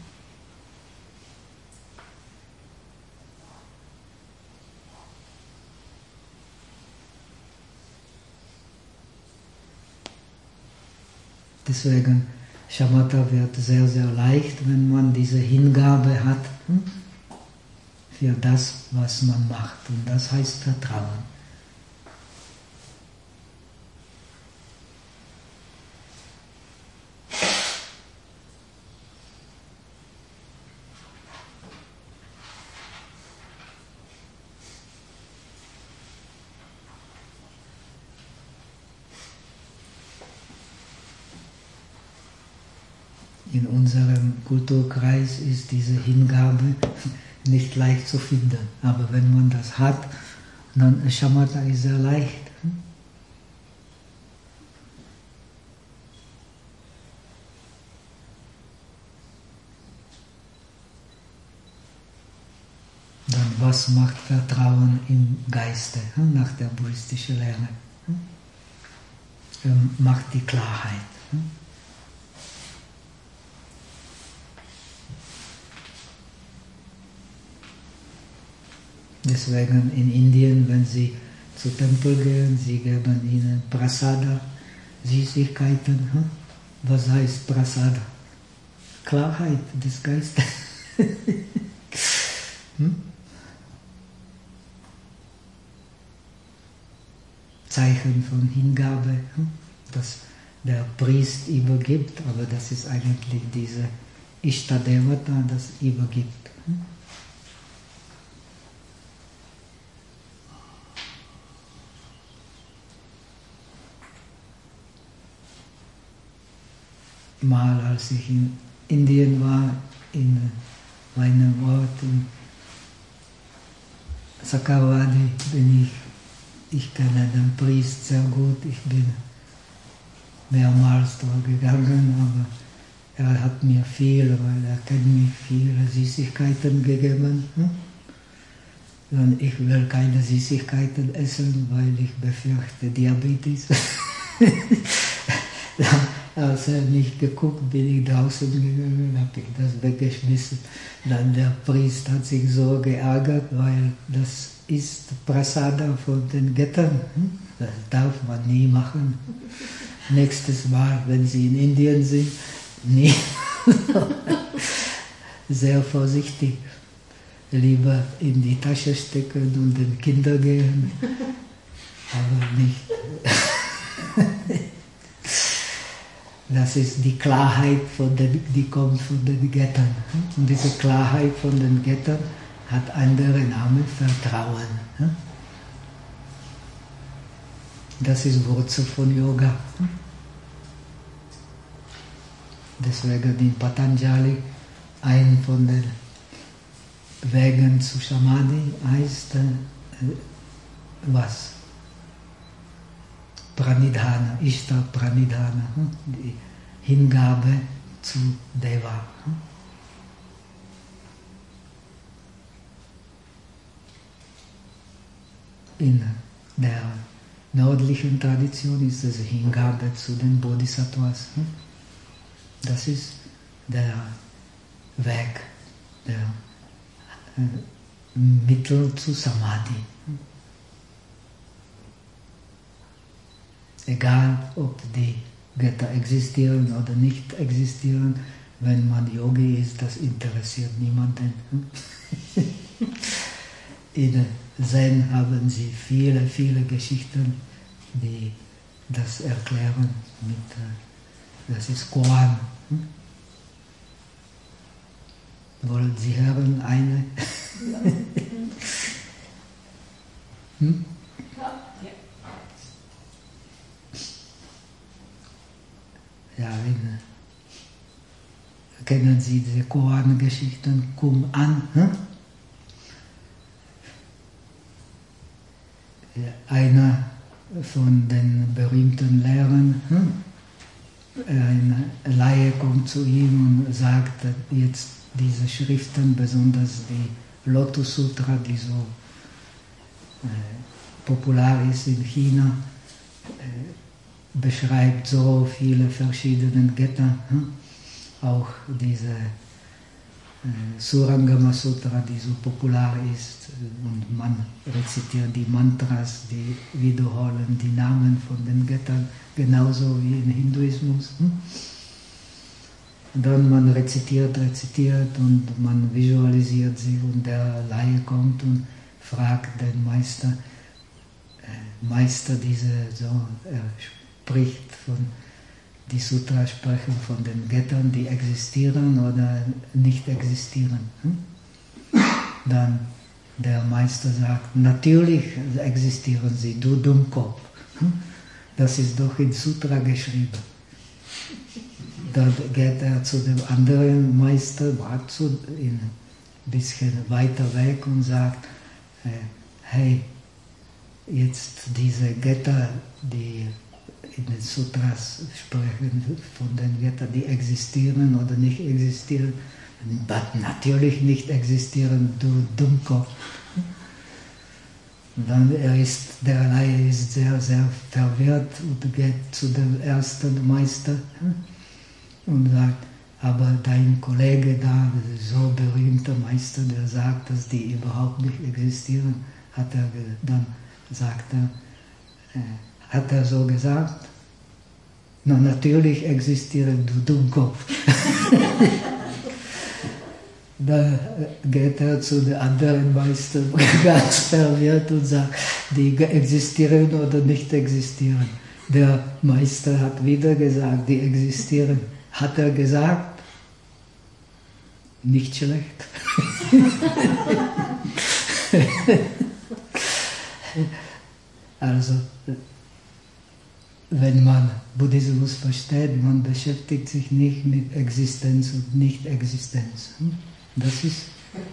Deswegen, Shamatha wird sehr, sehr leicht, wenn man diese Hingabe hat hm, für das, was man macht. Und das heißt Vertrauen. In unserem Kulturkreis ist diese Hingabe nicht leicht zu finden. Aber wenn man das hat, dann Shamatha ist sehr leicht. Dann was macht Vertrauen im Geiste, nach der buddhistischen Lehre? Macht die Klarheit. Deswegen in Indien, wenn sie zu Tempel gehen, sie geben ihnen Prasada, Süßigkeiten. Hm? Was heißt Prasada? Klarheit des Geistes. hm? Zeichen von Hingabe, das der Priest übergibt, aber das ist eigentlich diese Ishtadevata, das übergibt. Mal als ich in Indien war, in meinem Ort in Sakawadi, bin ich, ich kenne den Priest sehr gut, ich bin mehrmals dort gegangen, aber er hat mir viel, weil er kennt mich, viele Süßigkeiten gegeben. Und ich will keine Süßigkeiten essen, weil ich befürchte Diabetes. Als er nicht geguckt, bin ich draußen gegangen, habe ich das weggeschmissen. Dann der Priest hat sich so geärgert, weil das ist Prasada von den Göttern. Das darf man nie machen. Nächstes Mal, wenn Sie in Indien sind, nie. Sehr vorsichtig. Lieber in die Tasche stecken und den Kindern geben, aber nicht. Das ist die Klarheit, von den, die kommt von den Göttern. Und diese Klarheit von den Göttern hat andere Namen, Vertrauen. Das ist Wurzel von Yoga. Deswegen in Patanjali, ein von den Wegen zu Samadhi heißt äh, was? Pranidhana, Ishta Pranidhana, die Hingabe zu Deva. In der nördlichen Tradition ist es Hingabe zu den Bodhisattvas. Das ist der Weg, der Mittel zu Samadhi. Egal, ob die Götter existieren oder nicht existieren, wenn man Yogi ist, das interessiert niemanden. In Zen haben sie viele, viele Geschichten, die das erklären. Mit, das ist Koan. Wollen Sie hören eine? hm? Ja, in, kennen Sie diese Koran-Geschichten? Kum an. Hm? Ja, einer von den berühmten Lehrern, hm? Ein Laie kommt zu ihm und sagt, jetzt diese Schriften, besonders die Lotus Sutra, die so äh, popular ist in China, äh, beschreibt so viele verschiedene Götter, hm? Auch diese äh, Surangama Sutra, die so popular ist, und man rezitiert die Mantras, die wiederholen die Namen von den Göttern, genauso wie im Hinduismus. Hm? Und dann man rezitiert, rezitiert und man visualisiert sie und der Laie kommt und fragt den Meister, äh, Meister, diese so, er spricht von, die Sutra sprechen von den Göttern, die existieren oder nicht existieren. Hm? Dann der Meister sagt, natürlich existieren sie, du Dummkopf. Hm? Das ist doch in Sutra geschrieben. Dann geht er zu dem anderen Meister, Bratsu, ein bisschen weiter weg und sagt, äh, hey, jetzt diese Götter, die in den Sutras sprechen, von den Göttern, die existieren oder nicht existieren, natürlich nicht existieren, du Dummkopf. Und dann er ist, der Laie ist sehr, sehr verwirrt und geht zu dem ersten Meister und sagt, aber dein Kollege da, so berühmter Meister, der sagt, dass die überhaupt nicht existieren, hat er dann sagt er, äh, hat er so gesagt? Na, natürlich existieren, du Dummkopf. Da geht er zu den anderen Meistern ganz verwirrt und sagt, die existieren oder nicht existieren. Der Meister hat wieder gesagt, die existieren. Hat er gesagt? Nicht schlecht. Also, wenn man Buddhismus versteht, man beschäftigt sich nicht mit Existenz und Nicht-Existenz. Das ist,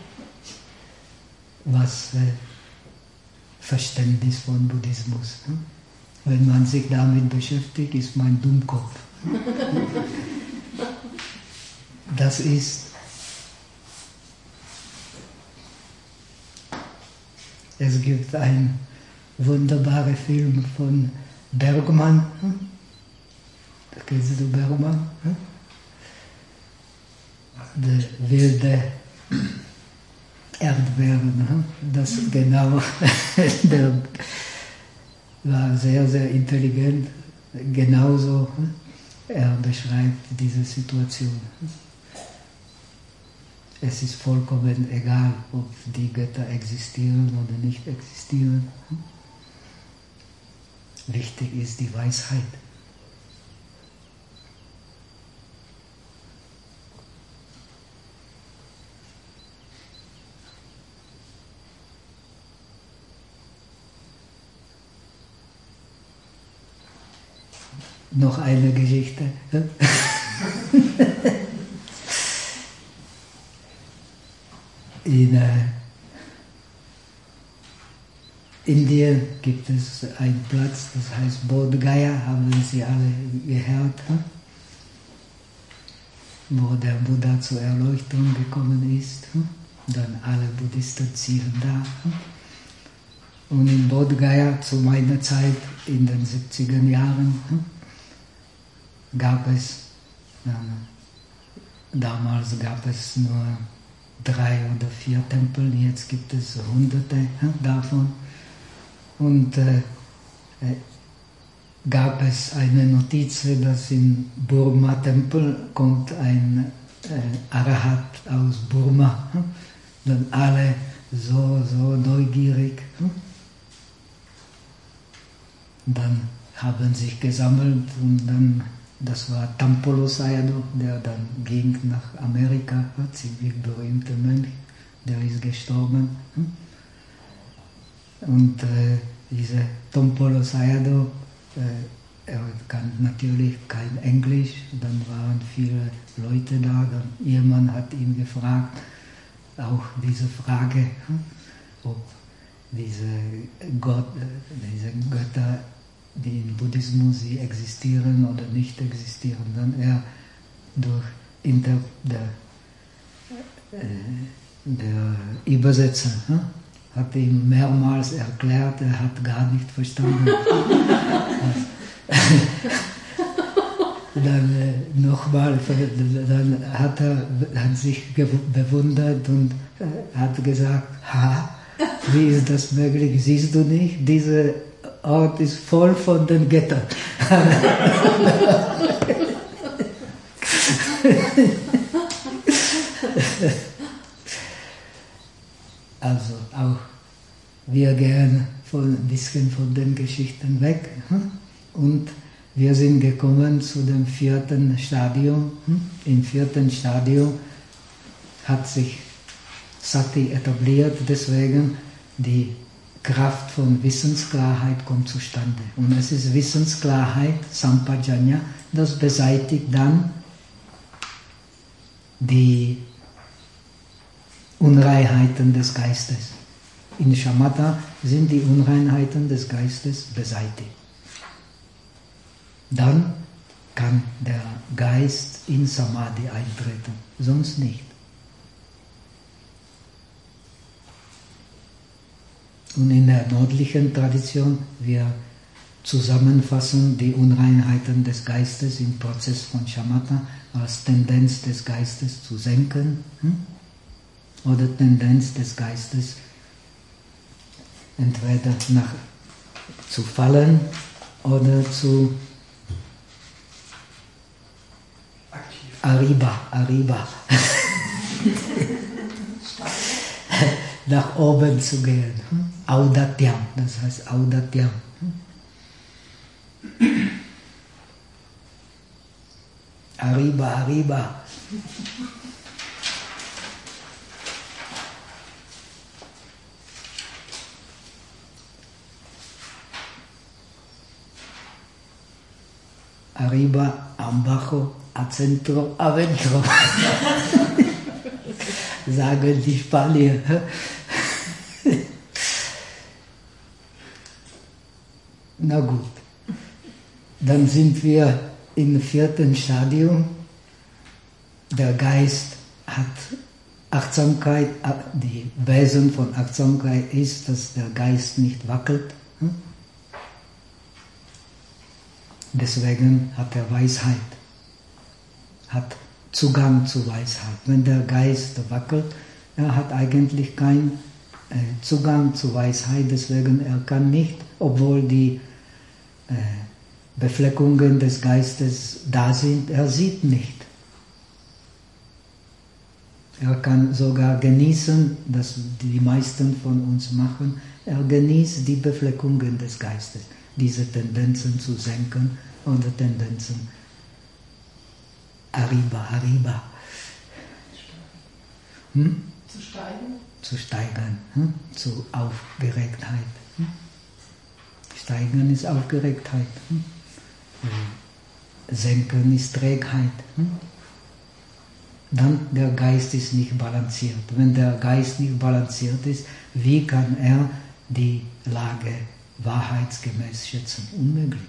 was äh, Verständnis von Buddhismus. Wenn man sich damit beschäftigt, ist man Dummkopf. Das ist es gibt einen wunderbaren Film von Bergman. Kennst du Bergman? Die wilde Erdbeeren. Das genau, der war sehr, sehr intelligent. Genauso, er beschreibt diese Situation. Es ist vollkommen egal, ob die Götter existieren oder nicht existieren. Wichtig ist die Weisheit. Noch eine Geschichte. In äh, Indien gibt es einen Platz, das heißt Bodh Gaya, haben Sie alle gehört, hm? Wo der Buddha zur Erleuchtung gekommen ist. Hm? Dann alle Buddhisten ziehen da. Hm? Und in Bodh Gaya zu meiner Zeit, in den siebziger Jahren, hm? gab es, äh, damals gab es nur drei oder vier Tempel, jetzt gibt es hunderte hm, davon. Und äh, äh, gab es eine Notiz, dass in Burma-Tempel kommt ein äh, Arahat aus Burma. Hm? Dann alle so, so neugierig. Hm? Dann haben sich gesammelt und dann, das war Tampolo Sayadaw, der dann ging nach Amerika, ein ziemlich berühmter Mönch, der ist gestorben. Hm? Und äh, dieser Tampolo Sayadaw, äh, er kann natürlich kein Englisch, dann waren viele Leute da, dann jemand hat ihn gefragt, auch diese Frage, hm? ob diese, Gott, diese Götter, die im Buddhismus sie existieren oder nicht existieren, dann er durch Inter, der, äh, der Übersetzer hm? hat ihm mehrmals erklärt, er hat gar nicht verstanden. Dann äh, nochmal, dann hat er hat sich bewundert und äh, hat gesagt, ha, wie ist das möglich, siehst du nicht, dieser Ort ist voll von den Göttern. Also auch wir gehen von, ein bisschen von den Geschichten weg und wir sind gekommen zu dem vierten Stadium. Im vierten Stadium hat sich Sati etabliert, deswegen die Kraft von Wissensklarheit kommt zustande. Und es ist Wissensklarheit, Sampajanya, das beseitigt dann die Unreinheiten des Geistes. In Shamatha sind die Unreinheiten des Geistes beseitigt. Dann kann der Geist in Samadhi eintreten, sonst nicht. Und in der nördlichen Tradition, wir zusammenfassen die Unreinheiten des Geistes im Prozess von Shamatha als Tendenz des Geistes zu senken hm? oder Tendenz des Geistes entweder nach, zu fallen oder zu Arriba, Arriba. nach oben zu gehen. Audatyam, das heißt Audatyam. Arriba, arriba. Arriba, abajo, acentro, adentro. Sagen die Spanier. Na gut, dann sind wir im vierten Stadium. Der Geist hat Achtsamkeit, die Wesen von Achtsamkeit ist, dass der Geist nicht wackelt. Deswegen hat er Weisheit, hat Zugang zu Weisheit. Wenn der Geist wackelt, er hat eigentlich keinen äh, Zugang zu Weisheit, deswegen er kann nicht, obwohl die äh, Befleckungen des Geistes da sind, er sieht nicht. Er kann sogar genießen, das die meisten von uns machen, er genießt die Befleckungen des Geistes, diese Tendenzen zu senken oder Tendenzen arriba, arriba. Hm? Zu steigen? Zu steigern, hm? Zu Aufgeregtheit. Hm? Steigern ist Aufgeregtheit. Hm? Senken ist Trägheit. Hm? Dann der Geist ist nicht balanciert. Wenn der Geist nicht balanciert ist, wie kann er die Lage wahrheitsgemäß schätzen? Unmöglich.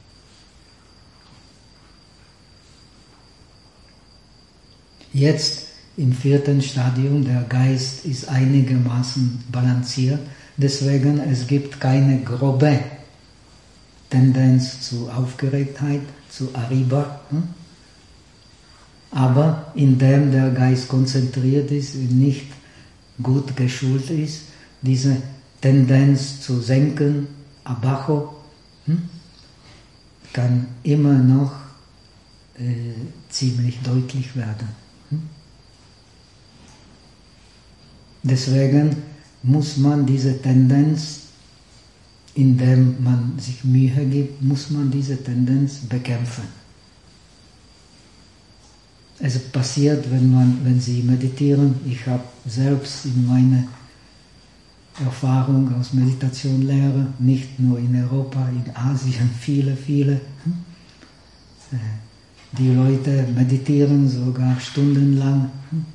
Jetzt im vierten Stadium, der Geist ist einigermaßen balanciert, deswegen es gibt keine grobe Tendenz zu Aufgeregtheit, zu Arriba. Hm? Aber indem der Geist konzentriert ist und nicht gut geschult ist, diese Tendenz zu senken, abajo, hm, kann immer noch äh, ziemlich deutlich werden. Hm? Deswegen muss man diese Tendenz, indem man sich Mühe gibt, muss man diese Tendenz bekämpfen. Es passiert, wenn, man, wenn Sie meditieren, ich habe selbst in meiner Erfahrung aus Meditation Lehre, nicht nur in Europa, in Asien, viele, viele, die Leute meditieren sogar stundenlang,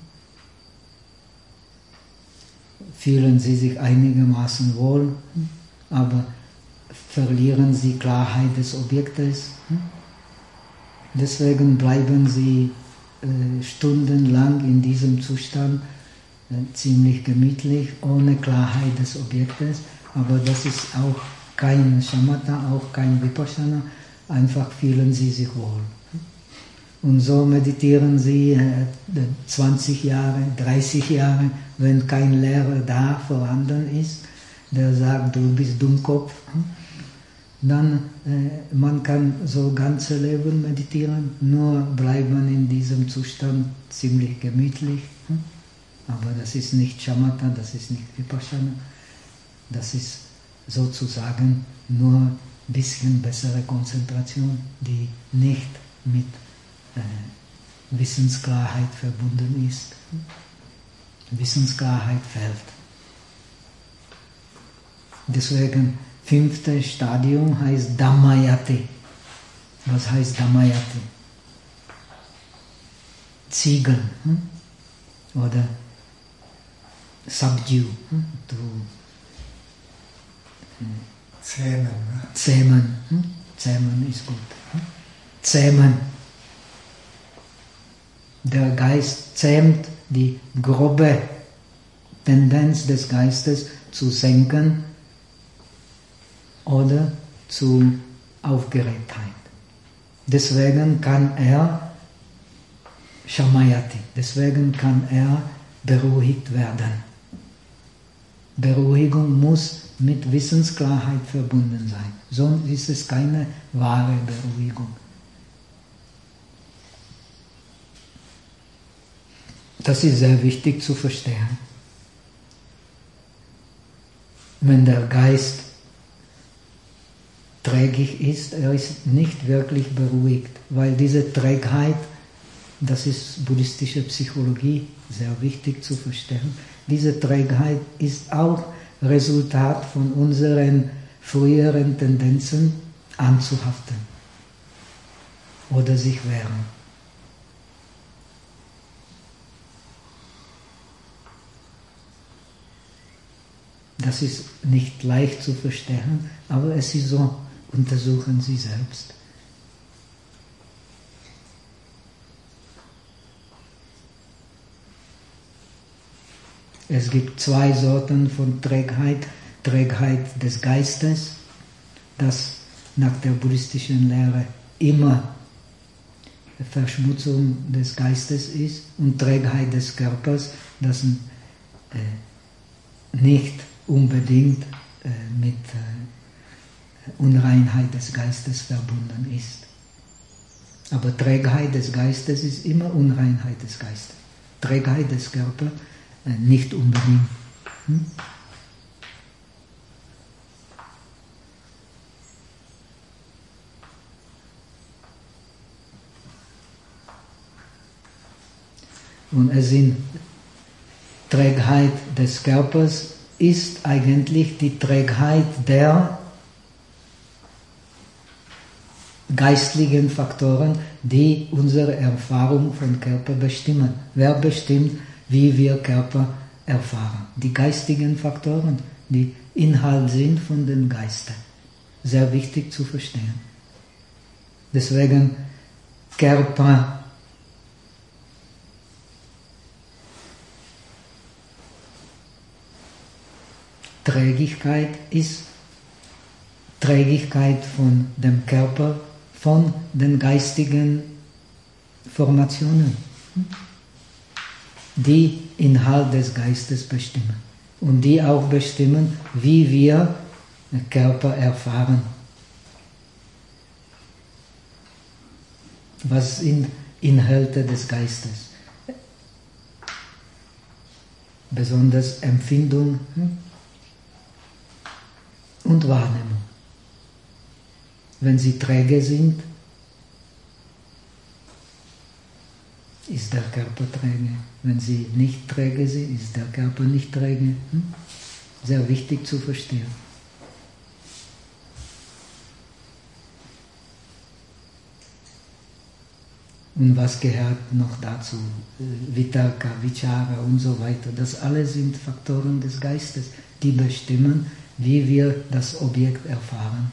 fühlen sie sich einigermaßen wohl, aber verlieren sie Klarheit des Objektes. Deswegen bleiben sie stundenlang in diesem Zustand, äh, ziemlich gemütlich, ohne Klarheit des Objektes, aber das ist auch kein Shamatha, auch kein Vipassana, einfach fühlen sie sich wohl. Und so meditieren sie äh, zwanzig Jahre, dreißig Jahre, wenn kein Lehrer da vorhanden ist, der sagt, du bist Dummkopf. Dann äh, man kann so ganze Leben meditieren, nur bleiben in diesem Zustand ziemlich gemütlich. Hm? Aber das ist nicht Shamatha, das ist nicht Vipassana, das ist sozusagen nur ein bisschen bessere Konzentration, die nicht mit äh, Wissensklarheit verbunden ist. Hm? Wissensklarheit fehlt. Deswegen fünftes Stadium heißt Dhammayati. Was heißt Dhammayati? Ziegeln. Hm? Oder subdue. Hm? Du, hm. Zähmen. Ne? Zähmen. Hm? Zähmen ist gut. Hm? Zähmen. Der Geist zähmt die grobe Tendenz des Geistes zu senken oder zu Aufgeregtheit. Deswegen kann er Shamayati, deswegen kann er beruhigt werden. Beruhigung muss mit Wissensklarheit verbunden sein, sonst ist es keine wahre Beruhigung. Das ist sehr wichtig zu verstehen. wenn der Geist trägig ist, er ist nicht wirklich beruhigt, weil diese Trägheit, das ist buddhistische Psychologie, sehr wichtig zu verstehen, diese Trägheit ist auch Resultat von unseren früheren Tendenzen anzuhaften oder sich wehren. Das ist nicht leicht zu verstehen, aber es ist so. Untersuchen Sie selbst. Es gibt zwei Sorten von Trägheit. Trägheit des Geistes, das nach der buddhistischen Lehre immer Verschmutzung des Geistes ist, und Trägheit des Körpers, das äh, nicht unbedingt äh, mit äh, Unreinheit des Geistes verbunden ist. Aber Trägheit des Geistes ist immer Unreinheit des Geistes. Trägheit des Körpers äh, nicht unbedingt. Hm? Und es sind Trägheit des Körpers ist eigentlich die Trägheit der geistlichen Faktoren, die unsere Erfahrung von Körper bestimmen. Wer bestimmt, wie wir Körper erfahren? Die geistigen Faktoren, die Inhalt sind von den Geistern. Sehr wichtig zu verstehen. Deswegen Körper Trägigkeit ist Trägigkeit von dem Körper, von den geistigen Formationen, die Inhalt des Geistes bestimmen und die auch bestimmen, wie wir den Körper erfahren. Was sind Inhalte des Geistes? Besonders Empfindung und Wahrnehmung. Wenn sie träge sind, ist der Körper träge. Wenn sie nicht träge sind, ist der Körper nicht träge. Sehr wichtig zu verstehen. Und was gehört noch dazu? Vitarka, Vichara und so weiter. Das alles sind Faktoren des Geistes, die bestimmen, wie wir das Objekt erfahren.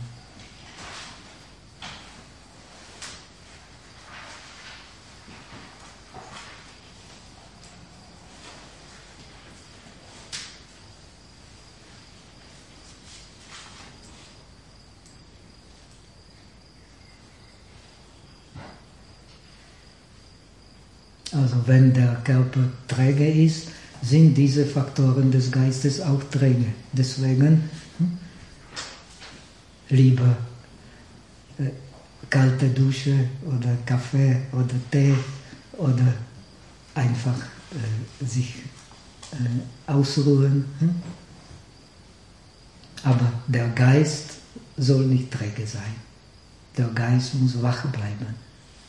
Also wenn der Körper träge ist, sind diese Faktoren des Geistes auch träge. Deswegen hm, lieber äh, kalte Dusche oder Kaffee oder Tee oder einfach äh, sich äh, ausruhen. Hm? Aber der Geist soll nicht träge sein. Der Geist muss wach bleiben.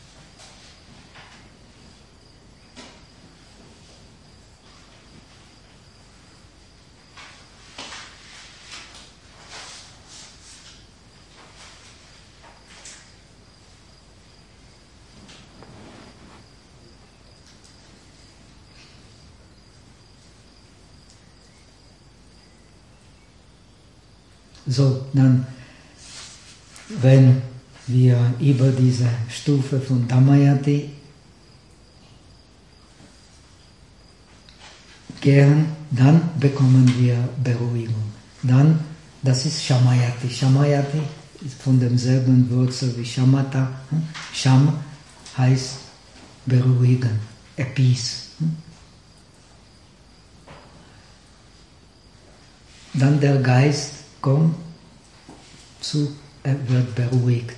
So, dann, wenn wir über diese Stufe von Dhammayati gehen, dann bekommen wir Beruhigung. Dann, das ist Shamayati. Shamayati ist von demselben Wurzel wie Shamatha. Sham heißt beruhigen, appease. Dann der Geist kommt zu, er wird beruhigt.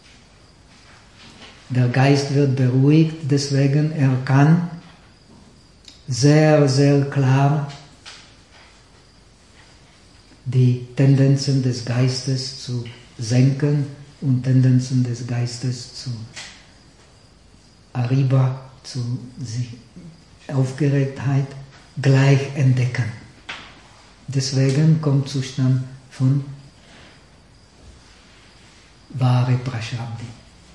Der Geist wird beruhigt, deswegen er kann sehr, sehr klar die Tendenzen des Geistes zu senken und Tendenzen des Geistes zu Arriba, zu sich Aufgeregtheit gleich entdecken. Deswegen kommt Zustand von wahre Prashrabdi.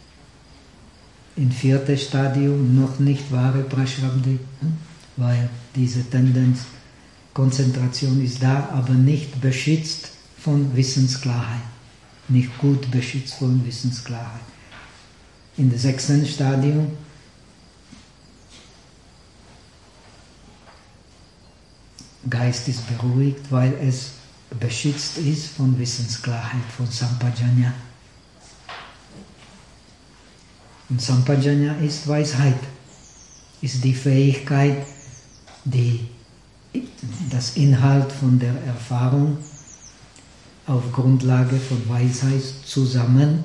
Im vierten Stadium noch nicht wahre Prashrabdi, weil diese Tendenz, Konzentration ist da, aber nicht beschützt von Wissensklarheit. Nicht gut beschützt von Wissensklarheit. In dem sechsten Stadium Geist ist beruhigt, weil es beschützt ist von Wissensklarheit, von Sampajanya. Und Sampajanya ist Weisheit, ist die Fähigkeit, die, das Inhalt von der Erfahrung auf Grundlage von Weisheit zusammenfassen.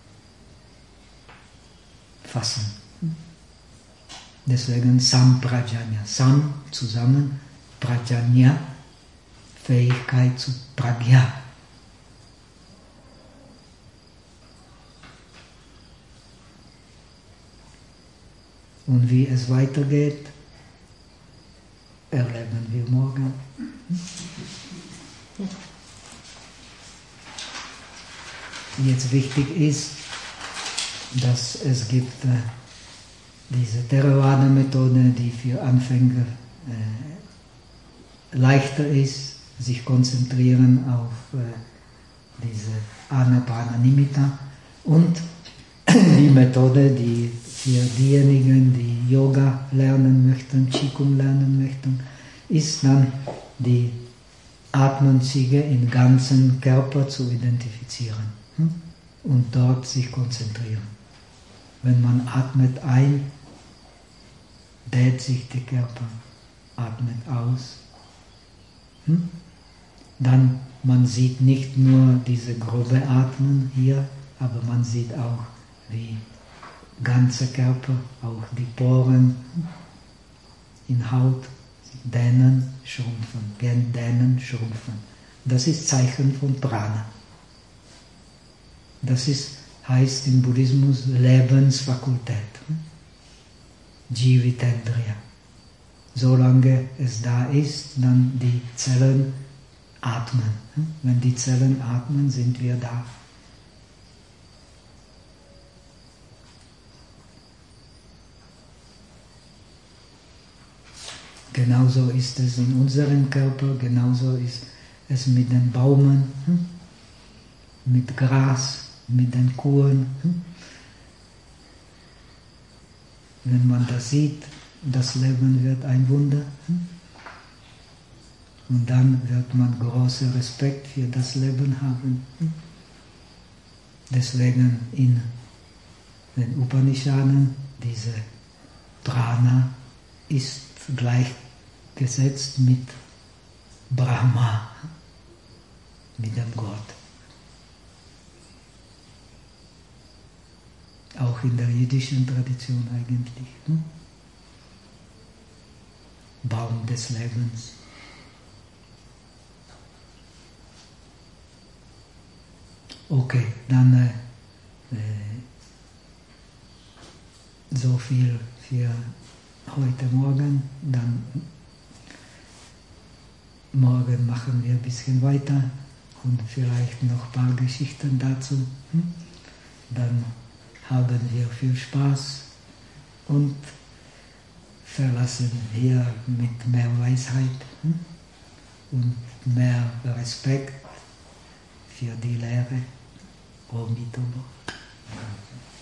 Deswegen Samprajanya, Sam zusammen, Prajanya, Fähigkeit zu Pragya. Und wie es weitergeht, erleben wir morgen. Jetzt wichtig ist, dass es gibt äh, diese Theravada-Methode, die für Anfänger äh, leichter ist, sich konzentrieren auf äh, diese Anapananimitta, und die Methode, die für diejenigen, die Yoga lernen möchten, Qigong lernen möchten, ist dann die Atmenzüge im ganzen Körper zu identifizieren und dort sich konzentrieren. Wenn man atmet ein, dehnt sich der Körper, atmet aus. Dann man sieht nicht nur diese grobe Atmen hier, aber man sieht auch, wie ganze Körper, auch die Poren in Haut dehnen, schrumpfen, gern dehnen, schrumpfen. Das ist Zeichen von Prana. Das ist, heißt im Buddhismus Lebensfakultät. Jivitendriya. Solange es da ist, dann die Zellen atmen. Wenn die Zellen atmen, sind wir da. Genauso ist es in unserem Körper, genauso ist es mit den Bäumen, mit Gras, mit den Kuhen. Wenn man das sieht, das Leben wird ein Wunder. Und dann wird man großen Respekt für das Leben haben. Deswegen in den Upanishaden, diese Prana ist gleichgesetzt mit Brahma, mit dem Gott. Auch in der jüdischen Tradition eigentlich. Hm? Baum des Lebens. Okay, dann äh, äh, so viel für heute Morgen. Dann morgen machen wir ein bisschen weiter und vielleicht noch ein paar Geschichten dazu. Hm? Dann haben wir viel Spaß und verlassen hier mit mehr Weisheit hm? und mehr Respekt für die Lehre. Om Mitobo.